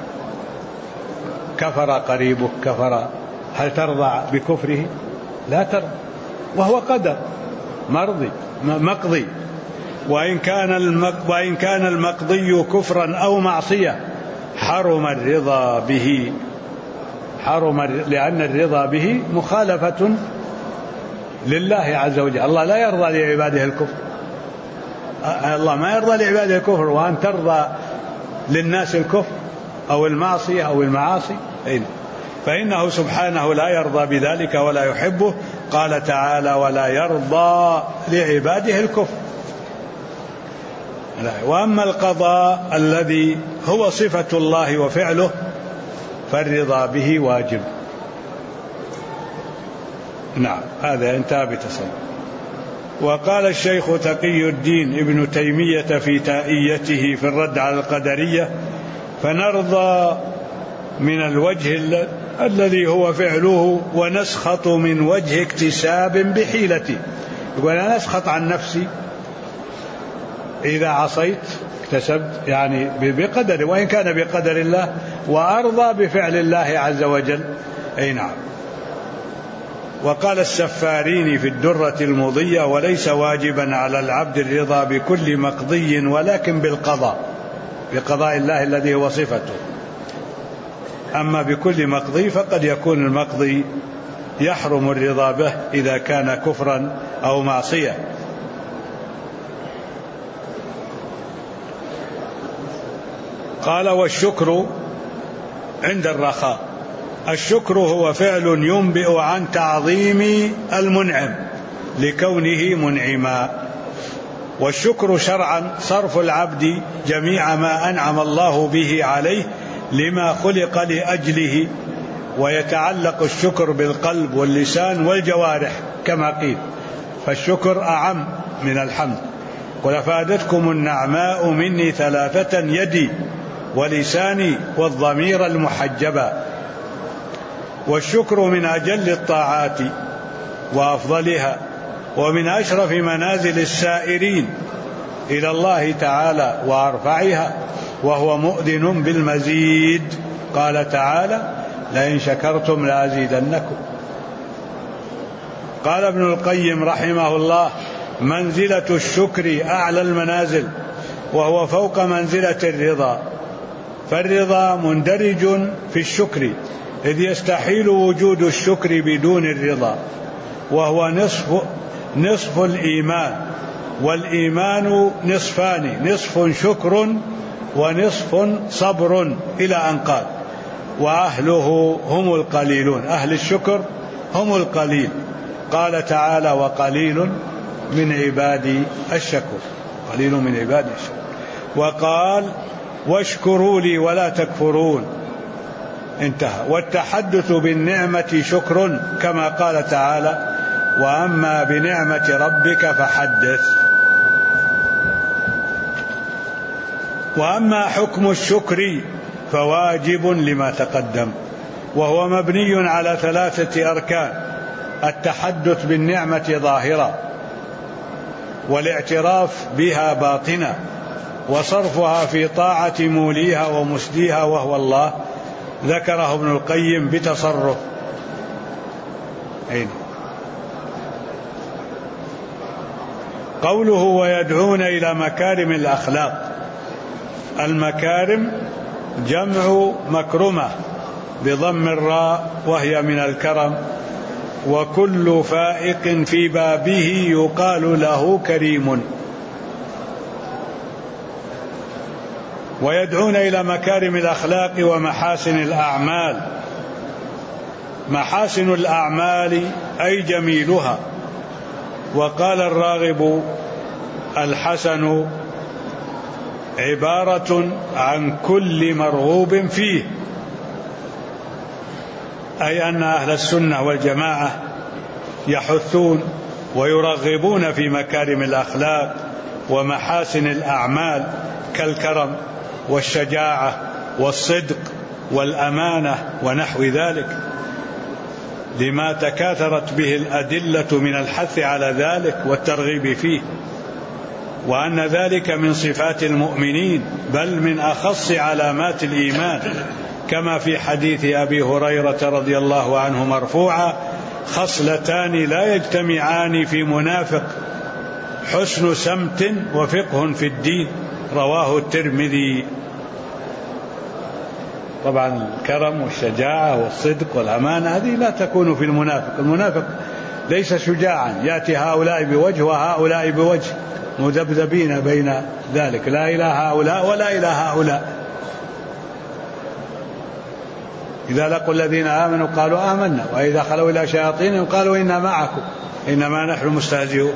كفر قريبك، كفر، هل ترضى بكفره؟ لا ترضى، وهو قدر مقضي. وإن كان المقضي كفرا أو معصية حرم الرضا به، لأن الرضا به مخالفة لله عز وجل. الله لا يرضى لعباده الكفر، الله ما يرضى لعباده الكفر، وأن ترضى للناس الكفر أو المعصية أو المعاصي، فإنه سبحانه لا يرضى بذلك ولا يحبه. قال تعالى: ولا يرضى لعباده الكفر. وأما القضاء الذي هو صفة الله وفعله فالرضا به واجب. نعم، هذا انتهى بتصرف. وقال الشيخ تقي الدين ابن تيمية في تائيته في الرد على القدرية: فنرضى من الوجه الذي هو فعله ونسخط من وجه اكتساب بحيلتي. يقول: أنا أسخط عن نفسي إذا عصيت، اكتسبت يعني بقدر، وإن كان بقدر الله، وأرضى بفعل الله عز وجل. أي نعم. وقال السفاريني في الدرة المضية: وليس واجبا على العبد الرضا بكل مقضي ولكن بقضاء الله الذي هو صفته، أما بكل مقضي فقد يكون المقضي يحرم الرضا به إذا كان كفرا أو معصية. قال: والشكر عند الرخاء. الشكر هو فعل ينبئ عن تعظيم المنعم لكونه منعما. والشكر شرعا صرف العبد جميع ما أنعم الله به عليه لما خلق لأجله، ويتعلق الشكر بالقلب واللسان والجوارح كما قيل، فالشكر أعم من الحمد. قل: فادتكم النعماء مني 3 يدي ولساني والضمير المحجبا. والشكر من أجل الطاعات وأفضلها، ومن أشرف منازل السائرين إلى الله تعالى وأرفعها، وهو مؤذن بالمزيد. قال تعالى: لئن شكرتم لأزيدنكم. قال ابن القيم رحمه الله: منزلة الشكر أعلى المنازل، وهو فوق منزلة الرضا، فالرضا مندرج في الشكر، إذ يستحيل وجود الشكر بدون الرضا، وهو نصف الإيمان، والإيمان نصفان: نصف شكر ونصف صبر، إلى أن قال: وأهله هم القليلون. أهل الشكر هم القليل. قال تعالى: وقليل من عبادي الشكور. قليل من عبادي الشكور. وقال: واشكروا لي ولا تكفرون. انتهى. والتحدث بالنعمة شكر، كما قال تعالى: وأما بنعمة ربك فحدث. وأما حكم الشكر فواجب لما تقدم، وهو مبني على 3 أركان: التحدث بالنعمة ظاهرة، والاعتراف بها باطنة، وصرفها في طاعة موليها ومسديها وهو الله. ذكره ابن القيم بتصرف. قوله: ويدعون إلى مكارم الأخلاق. المكارم جمع مكرمة بضم الراء، وهي من الكرم، وكل فائق في بابه يقال له كريم. ويدعون إلى مكارم الأخلاق ومحاسن الأعمال. محاسن الأعمال أي جميلها. وقال الراغب: الحسن عبارة عن كل مرغوب فيه، أي أن أهل السنة والجماعة يحثون ويرغبون في مكارم الأخلاق ومحاسن الأعمال، كالكرم والشجاعة والصدق والأمانة ونحو ذلك، لما تكاثرت به الأدلة من الحث على ذلك والترغيب فيه، وأن ذلك من صفات المؤمنين، بل من أخص علامات الإيمان، كما في حديث أبي هريرة رضي الله عنه مرفوعا: خصلتان لا يجتمعان في منافق: حسن سمت وفقه في الدين. رواه الترمذي. طبعا الكرم والشجاعة والصدق والأمانة هذه لا تكون في المنافق. المنافق ليس شجاعا، يأتي هؤلاء بوجه وهؤلاء بوجه، مذبذبين بين ذلك، لا إلى هؤلاء ولا إلى هؤلاء. إذا لقوا الذين آمنوا قالوا آمنا، وإذا خلوا إلى شياطينهم قالوا إنا معكم إنما نحن مستهزئون.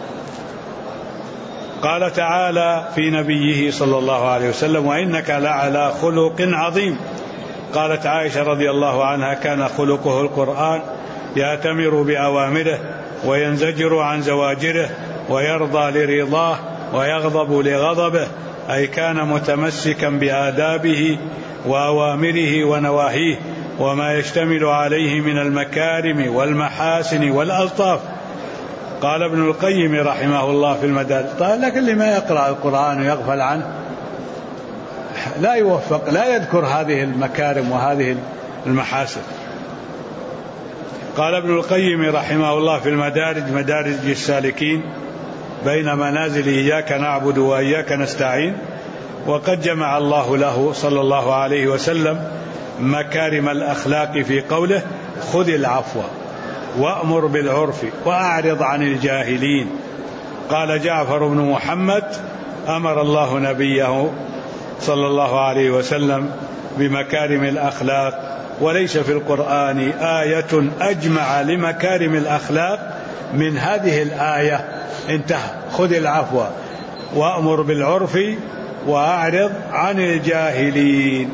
قال تعالى في نبيه صلى الله عليه وسلم: وإنك لعلى خلق عظيم. قالت عائشة رضي الله عنها: كان خلقه القرآن، يأتمر بأوامره وينزجر عن زواجره، ويرضى لرضاه ويغضب لغضبه، أي كان متمسكا بآدابه وأوامره ونواهيه وما يشتمل عليه من المكارم والمحاسن والألطاف. قال ابن القيم رحمه الله في المدارج: قال: لكن لما يقرأ القرآن ويغفل عنه لا يوفق، لا يذكر هذه المكارم وهذه المحاسن. قال ابن القيم رحمه الله في المدارج، مدارج السالكين بين منازل إياك نعبد وإياك نستعين، وقد جمع الله له صلى الله عليه وسلم مكارم الأخلاق في قوله: خذ العفو وأمر بالعرف وأعرض عن الجاهلين. قال جعفر بن محمد: أمر الله نبيه صلى الله عليه وسلم بمكارم الأخلاق، وليس في القرآن آية أجمع لمكارم الأخلاق من هذه الآية. انتهى: خذ العفو وأمر بالعرف وأعرض عن الجاهلين.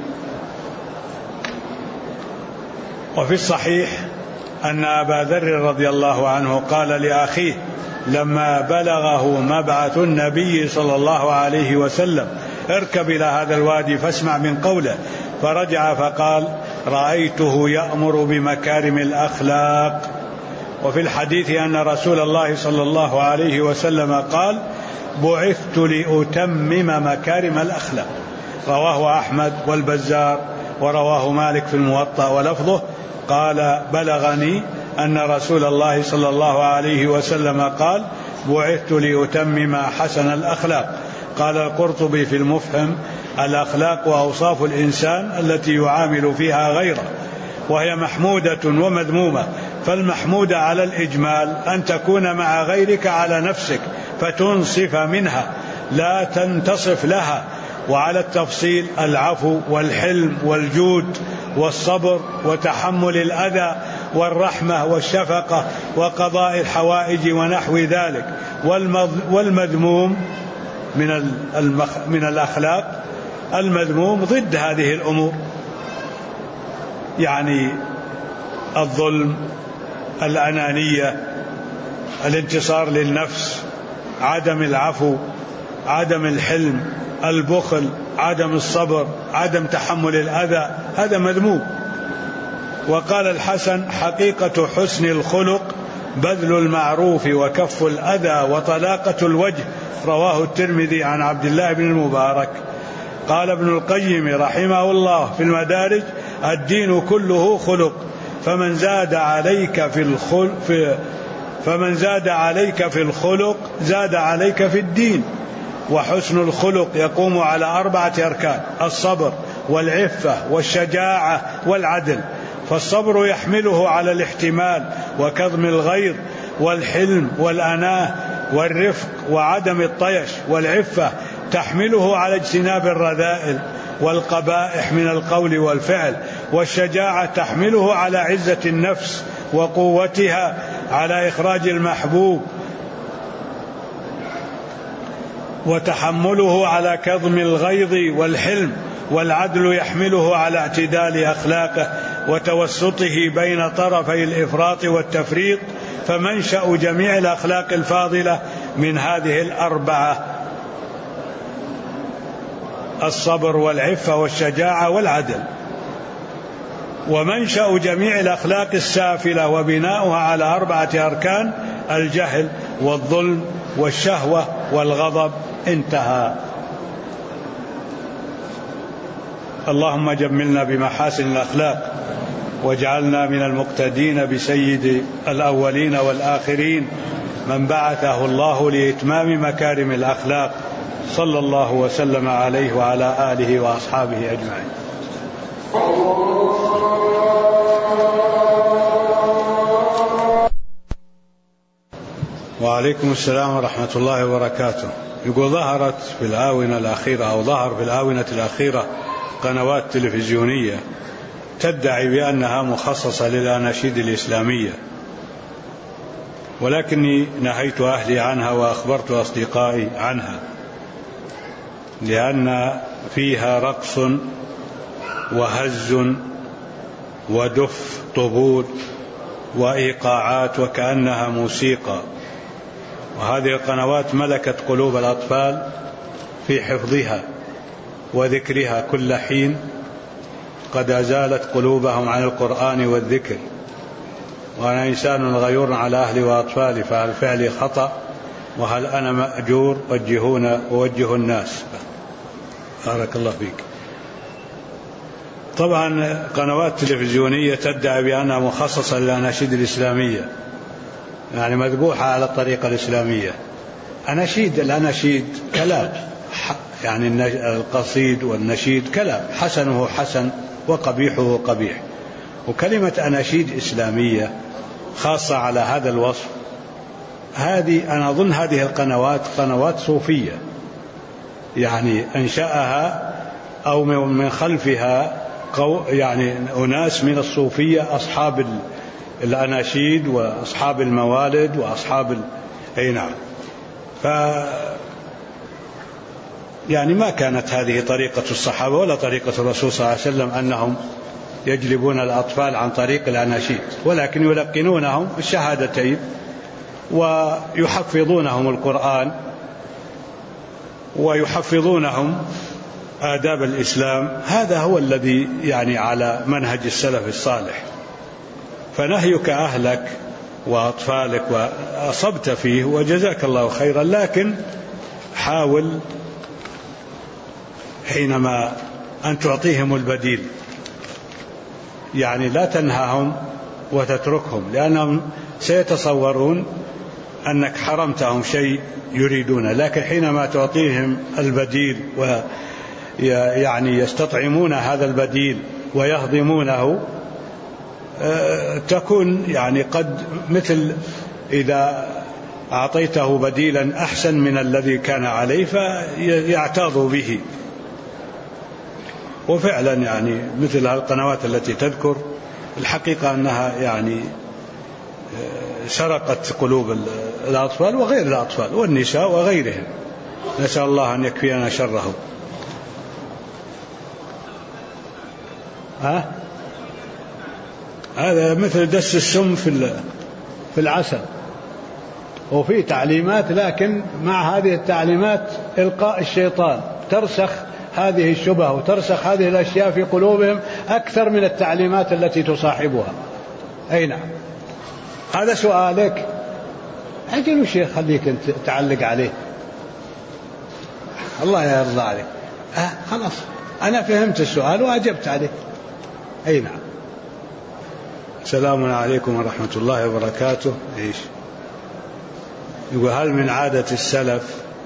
وفي الصحيح أن أبا ذر رضي الله عنه قال لأخيه لما بلغه مبعث النبي صلى الله عليه وسلم: اركب إلى هذا الوادي فاسمع من قوله، فرجع فقال: رأيته يأمر بمكارم الأخلاق. وفي الحديث أن رسول الله صلى الله عليه وسلم قال: بعثت لأتمم مكارم الأخلاق. رواه أحمد والبزار، ورواه مالك في الموطأ، ولفظه: قال: بلغني أن رسول الله صلى الله عليه وسلم قال: بعثت لأتمم حسن الأخلاق. قال القرطبي في المفهم: الأخلاق وأوصاف الإنسان التي يعامل فيها غيره، وهي محمودة ومذمومة. فالمحمود على الإجمال أن تكون مع غيرك على نفسك فتنصف منها لا تنتصف لها، وعلى التفصيل العفو والحلم والجود والصبر وتحمل الأذى والرحمة والشفقة وقضاء الحوائج ونحو ذلك. والمذموم من الأخلاق، المذموم ضد هذه الأمور، يعني الظلم، الأنانية، الانتصار للنفس، عدم العفو، عدم الحلم، البخل، عدم الصبر، عدم تحمل الأذى، هذا مذموم. وقال الحسن: حقيقة حسن الخلق بذل المعروف وكف الأذى وطلاقة الوجه. رواه الترمذي عن عبد الله بن المبارك. قال ابن القيم رحمه الله في المدارج: الدين كله خلق، فمن زاد عليك في الخلق زاد عليك في الدين. وحسن الخلق يقوم على 4 أركان: الصبر والعفة والشجاعة والعدل. فالصبر يحمله على الاحتمال وكظم الغيظ، والحلم والأناه والرفق وعدم الطيش. والعفة تحمله على اجتناب الرذائل والقبائح من القول والفعل. والشجاعة تحمله على عزة النفس وقوتها على إخراج المحبوب، وتحمله على كظم الغيظ والحلم. والعدل يحمله على اعتدال أخلاقه وتوسطه بين طرفي الإفراط والتفريط. فمنشأ جميع الأخلاق الفاضلة من هذه 4: الصبر والعفة والشجاعة والعدل. ومنشأ جميع الأخلاق السافلة وبناؤها على 4 أركان: الجهل والظلم والشهوة والغضب. انتهى. اللهم جملنا بمحاسن الأخلاق، واجعلنا من المقتدين بسيد الأولين والآخرين من بعثه الله لإتمام مكارم الأخلاق، صلى الله وسلم عليه وعلى آله وأصحابه أجمعين. وعليكم السلام ورحمة الله وبركاته. يقول ظهر في الآونة الأخيرة قنوات تلفزيونية تدعي بأنها مخصصة للأناشيد الإسلامية، ولكني نهيت أهلي عنها وأخبرت أصدقائي عنها، لأن فيها رقص وهز ودف طبول وإيقاعات وكأنها موسيقى. وهذه القنوات ملكت قلوب الأطفال في حفظها وذكرها كل حين، قد أزالت قلوبهم عن القرآن والذكر. وأنا إنسان غيور على أهلي وأطفالي، فهل فعلي خطأ؟ وهل أنا مأجور؟ وجه الناس. بارك الله فيك. طبعا قنوات تلفزيونية تدعي بأنها مخصصة للأناشيد الإسلامية، يعني مذبوحة على الطريقة الإسلامية. الأناشيد كلام، يعني القصيد والنشيد كلام، حسنه حسن وقبيحه قبيح. وكلمة أناشيد إسلامية خاصة على هذا الوصف، هذه أنا أظن هذه القنوات قنوات صوفية، يعني أنشأها أو من خلفها يعني أناس من الصوفية، أصحاب الأناشيد وأصحاب الموالد وأصحاب أي نعم. يعني ما كانت هذه طريقة الصحابة ولا طريقة الرسول صلى الله عليه وسلم أنهم يجلبون الأطفال عن طريق الأناشيد، ولكن يلقنونهم الشهادتين ويحفظونهم القرآن ويحفظونهم آداب الإسلام. هذا هو الذي يعني على منهج السلف الصالح. فنهيك أهلك وأطفالك وأصبت فيه وجزاك الله خيرا، لكن حاول حينما أن تعطيهم البديل، يعني لا تنهاهم وتتركهم، لأنهم سيتصورون أنك حرمتهم شيء يريدونه. لكن حينما تعطيهم البديل ويعني يستطعمون هذا البديل ويهضمونه، تكون يعني قد مثل إذا أعطيته بديلا أحسن من الذي كان عليه فيعتاض به. وفعلا يعني مثل القنوات التي تذكر الحقيقة أنها يعني سرقت قلوب الأطفال وغير الأطفال والنساء وغيرهم، نسأل الله أن يكفينا شرهم. هذا مثل دس السم في العسل، وفي تعليمات، لكن مع هذه التعليمات إلقاء الشيطان، ترسخ هذه الشبهة وترسخ هذه الأشياء في قلوبهم أكثر من التعليمات التي تصاحبها. أي نعم. هذا سؤالك، أجل الشيخ خليك أنت تعلق عليه، الله يرضى عليك. خلاص أنا فهمت السؤال وأجبت عليه. أي نعم. السلام عليكم ورحمة الله وبركاته. إيش يقول؟ هل من عادة السلف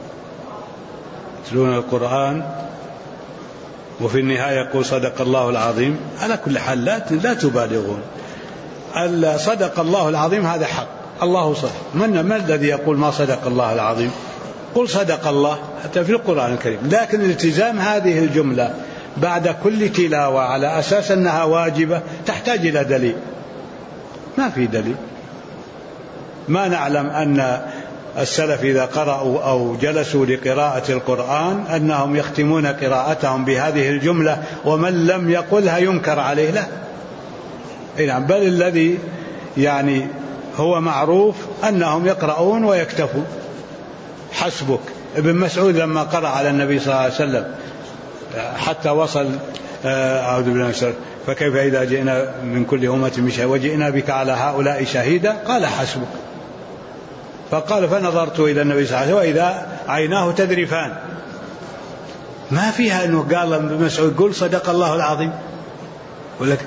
يتلون القرآن وفي النهاية يقول صدق الله العظيم؟ على كل حال لا تبالغون. صدق الله العظيم هذا حق، الله صدق. من الذي يقول ما صدق الله العظيم؟ قل صدق الله حتى في القرآن الكريم. لكن الالتزام هذه الجملة بعد كل تلاوة على أساس أنها واجبة تحتاج إلى دليل. ما في دليل. ما نعلم أن السلف إذا قرأوا أو جلسوا لقراءة القرآن أنهم يختمون قراءتهم بهذه الجملة ومن لم يقلها ينكر عليه، لا. بل الذي يعني هو معروف أنهم يقرؤون ويكتفون. حسبك. ابن مسعود لما قرأ على النبي صلى الله عليه وسلم حتى وصل أعوذ بالله من الشيطان فكيف إذا جئنا من كل أمة بشهيد وجئنا بك على هؤلاء شهيدا، قال حسبك. فقال فنظرت إلى النبي صلى الله عليه وسلم وإذا عيناه تذرفان. ما فيها أنه قال ابن مسعود قل صدق الله العظيم. ولك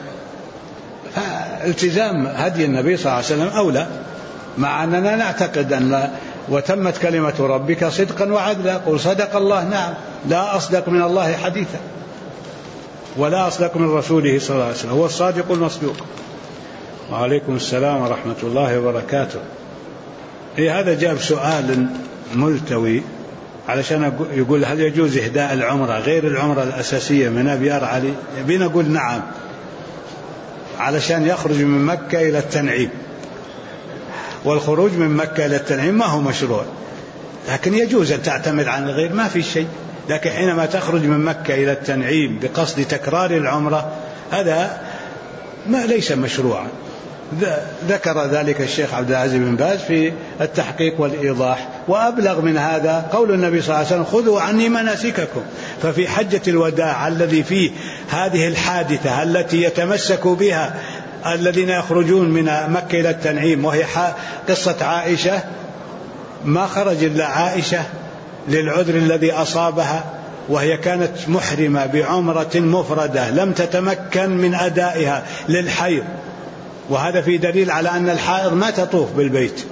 التزام هدي النبي صلى الله عليه وسلم أولى، مع أننا نعتقد أن وتمت كلمة ربك صدقا وعدلا. قل صدق الله، نعم، لا أصدق من الله حديثا ولا أصدق من رسوله صلى الله عليه وسلم، هو الصادق المصدوق. وعليكم السلام ورحمة الله وبركاته. هذا جاب سؤال ملتوي علشان يقول هل يجوز إهداء العمرة غير العمرة الأساسية من أبيار علي؟ بنقول نعم، علشان يخرج من مكة إلى التنعيم، والخروج من مكة إلى التنعيم ما هو مشروع، لكن يجوز أن تعتمد عن الغير، ما في شيء. لكن حينما تخرج من مكة إلى التنعيم بقصد تكرار العمرة هذا ما ليس مشروعا. ذكر ذلك الشيخ عبد العزيز بن باز في التحقيق والإيضاح. وأبلغ من هذا قول النبي صلى الله عليه وسلم خذوا عني مناسككم. ففي حجة الوداع الذي فيه هذه الحادثة التي يتمسك بها الذين يخرجون من مكة إلى التنعيم، وهي قصة عائشة، ما خرج إلا عائشة للعذر الذي أصابها وهي كانت محرمة بعمرة مفردة لم تتمكن من أدائها للحيض، وهذا في دليل على أن الحائض ما تطوف بالبيت.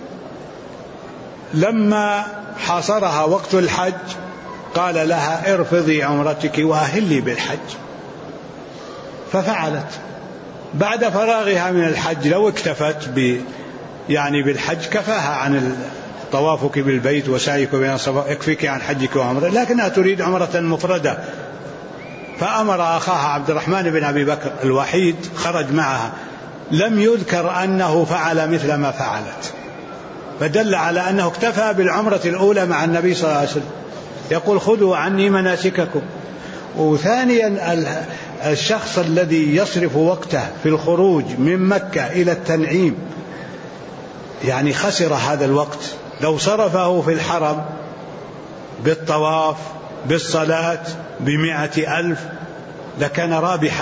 لما حاصرها وقت الحج قال لها ارفضي عمرتك وأهلي بالحج، ففعلت. بعد فراغها من الحج لو اكتفت بالحج كفاها عن طوافك بالبيت وسعيك بين الصفا، يكفيك عن حجك وعمرة، لكنها تريد عمرة مفردة. فأمر أخاها عبد الرحمن بن أبي بكر الوحيد خرج معها، لم يذكر أنه فعل مثل ما فعلت، فدل على أنه اكتفى بالعمرة الأولى مع النبي صلى الله عليه وسلم، يقول خذوا عني مناسككم. وثانيا الشخص الذي يصرف وقته في الخروج من مكة إلى التنعيم خسر هذا الوقت. لو صرفه في الحرم بالطواف بالصلاة ب100,000 لكان رابحا،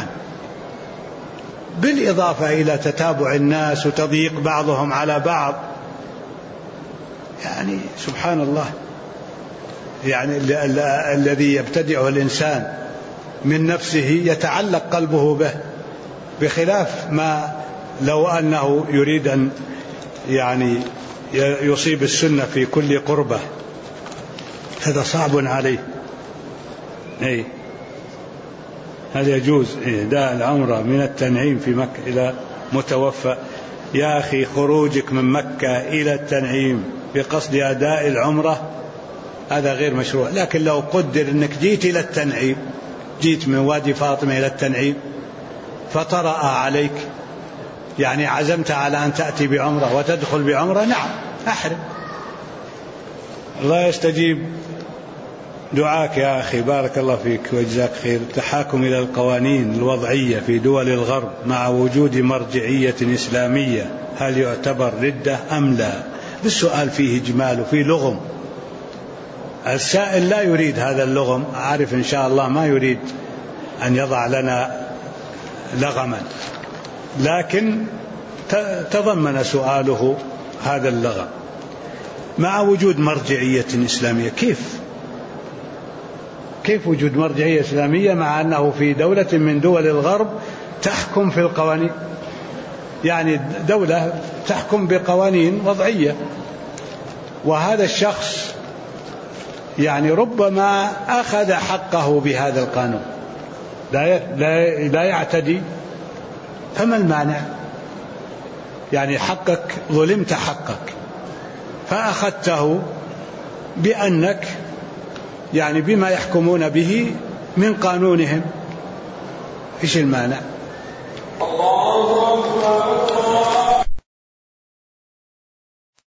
بالإضافة إلى تتابع الناس وتضييق بعضهم على بعض. سبحان الله، الذي يبتدعه الإنسان من نفسه يتعلق قلبه به، بخلاف ما لو أنه يريد أن يصيب السنة في كل قربة، هذا صعب عليه. هل يجوز إهداء العمرة من التنعيم في مكة إلى متوفى؟ يا أخي خروجك من مكة إلى التنعيم بقصد أداء العمرة هذا غير مشروع، لكن لو قدر أنك جيت إلى التنعيم، جيت من وادي فاطمة إلى التنعيم فطرأ عليك، عزمت على أن تأتي بعمرة وتدخل بعمرة، نعم أحرم. الله يستجيب دعاك يا أخي، بارك الله فيك وجزاك خير. التحاكم إلى القوانين الوضعية في دول الغرب مع وجود مرجعية إسلامية هل يعتبر ردة أم لا؟ بالسؤال فيه إجمال وفيه لغم. السائل لا يريد هذا اللغم، أعرف إن شاء الله ما يريد أن يضع لنا لغما، لكن تضمن سؤاله هذا اللغم. مع وجود مرجعية إسلامية، كيف وجود مرجعية إسلامية مع أنه في دولة من دول الغرب تحكم في القوانين، دولة تحكم بقوانين وضعية، وهذا الشخص ربما أخذ حقه بهذا القانون، لا يعتدي، فما المانع؟ حقك، ظلمت حقك فأخذته بأنك بما يحكمون به من قانونهم، إيش المانع؟ الله أكبر.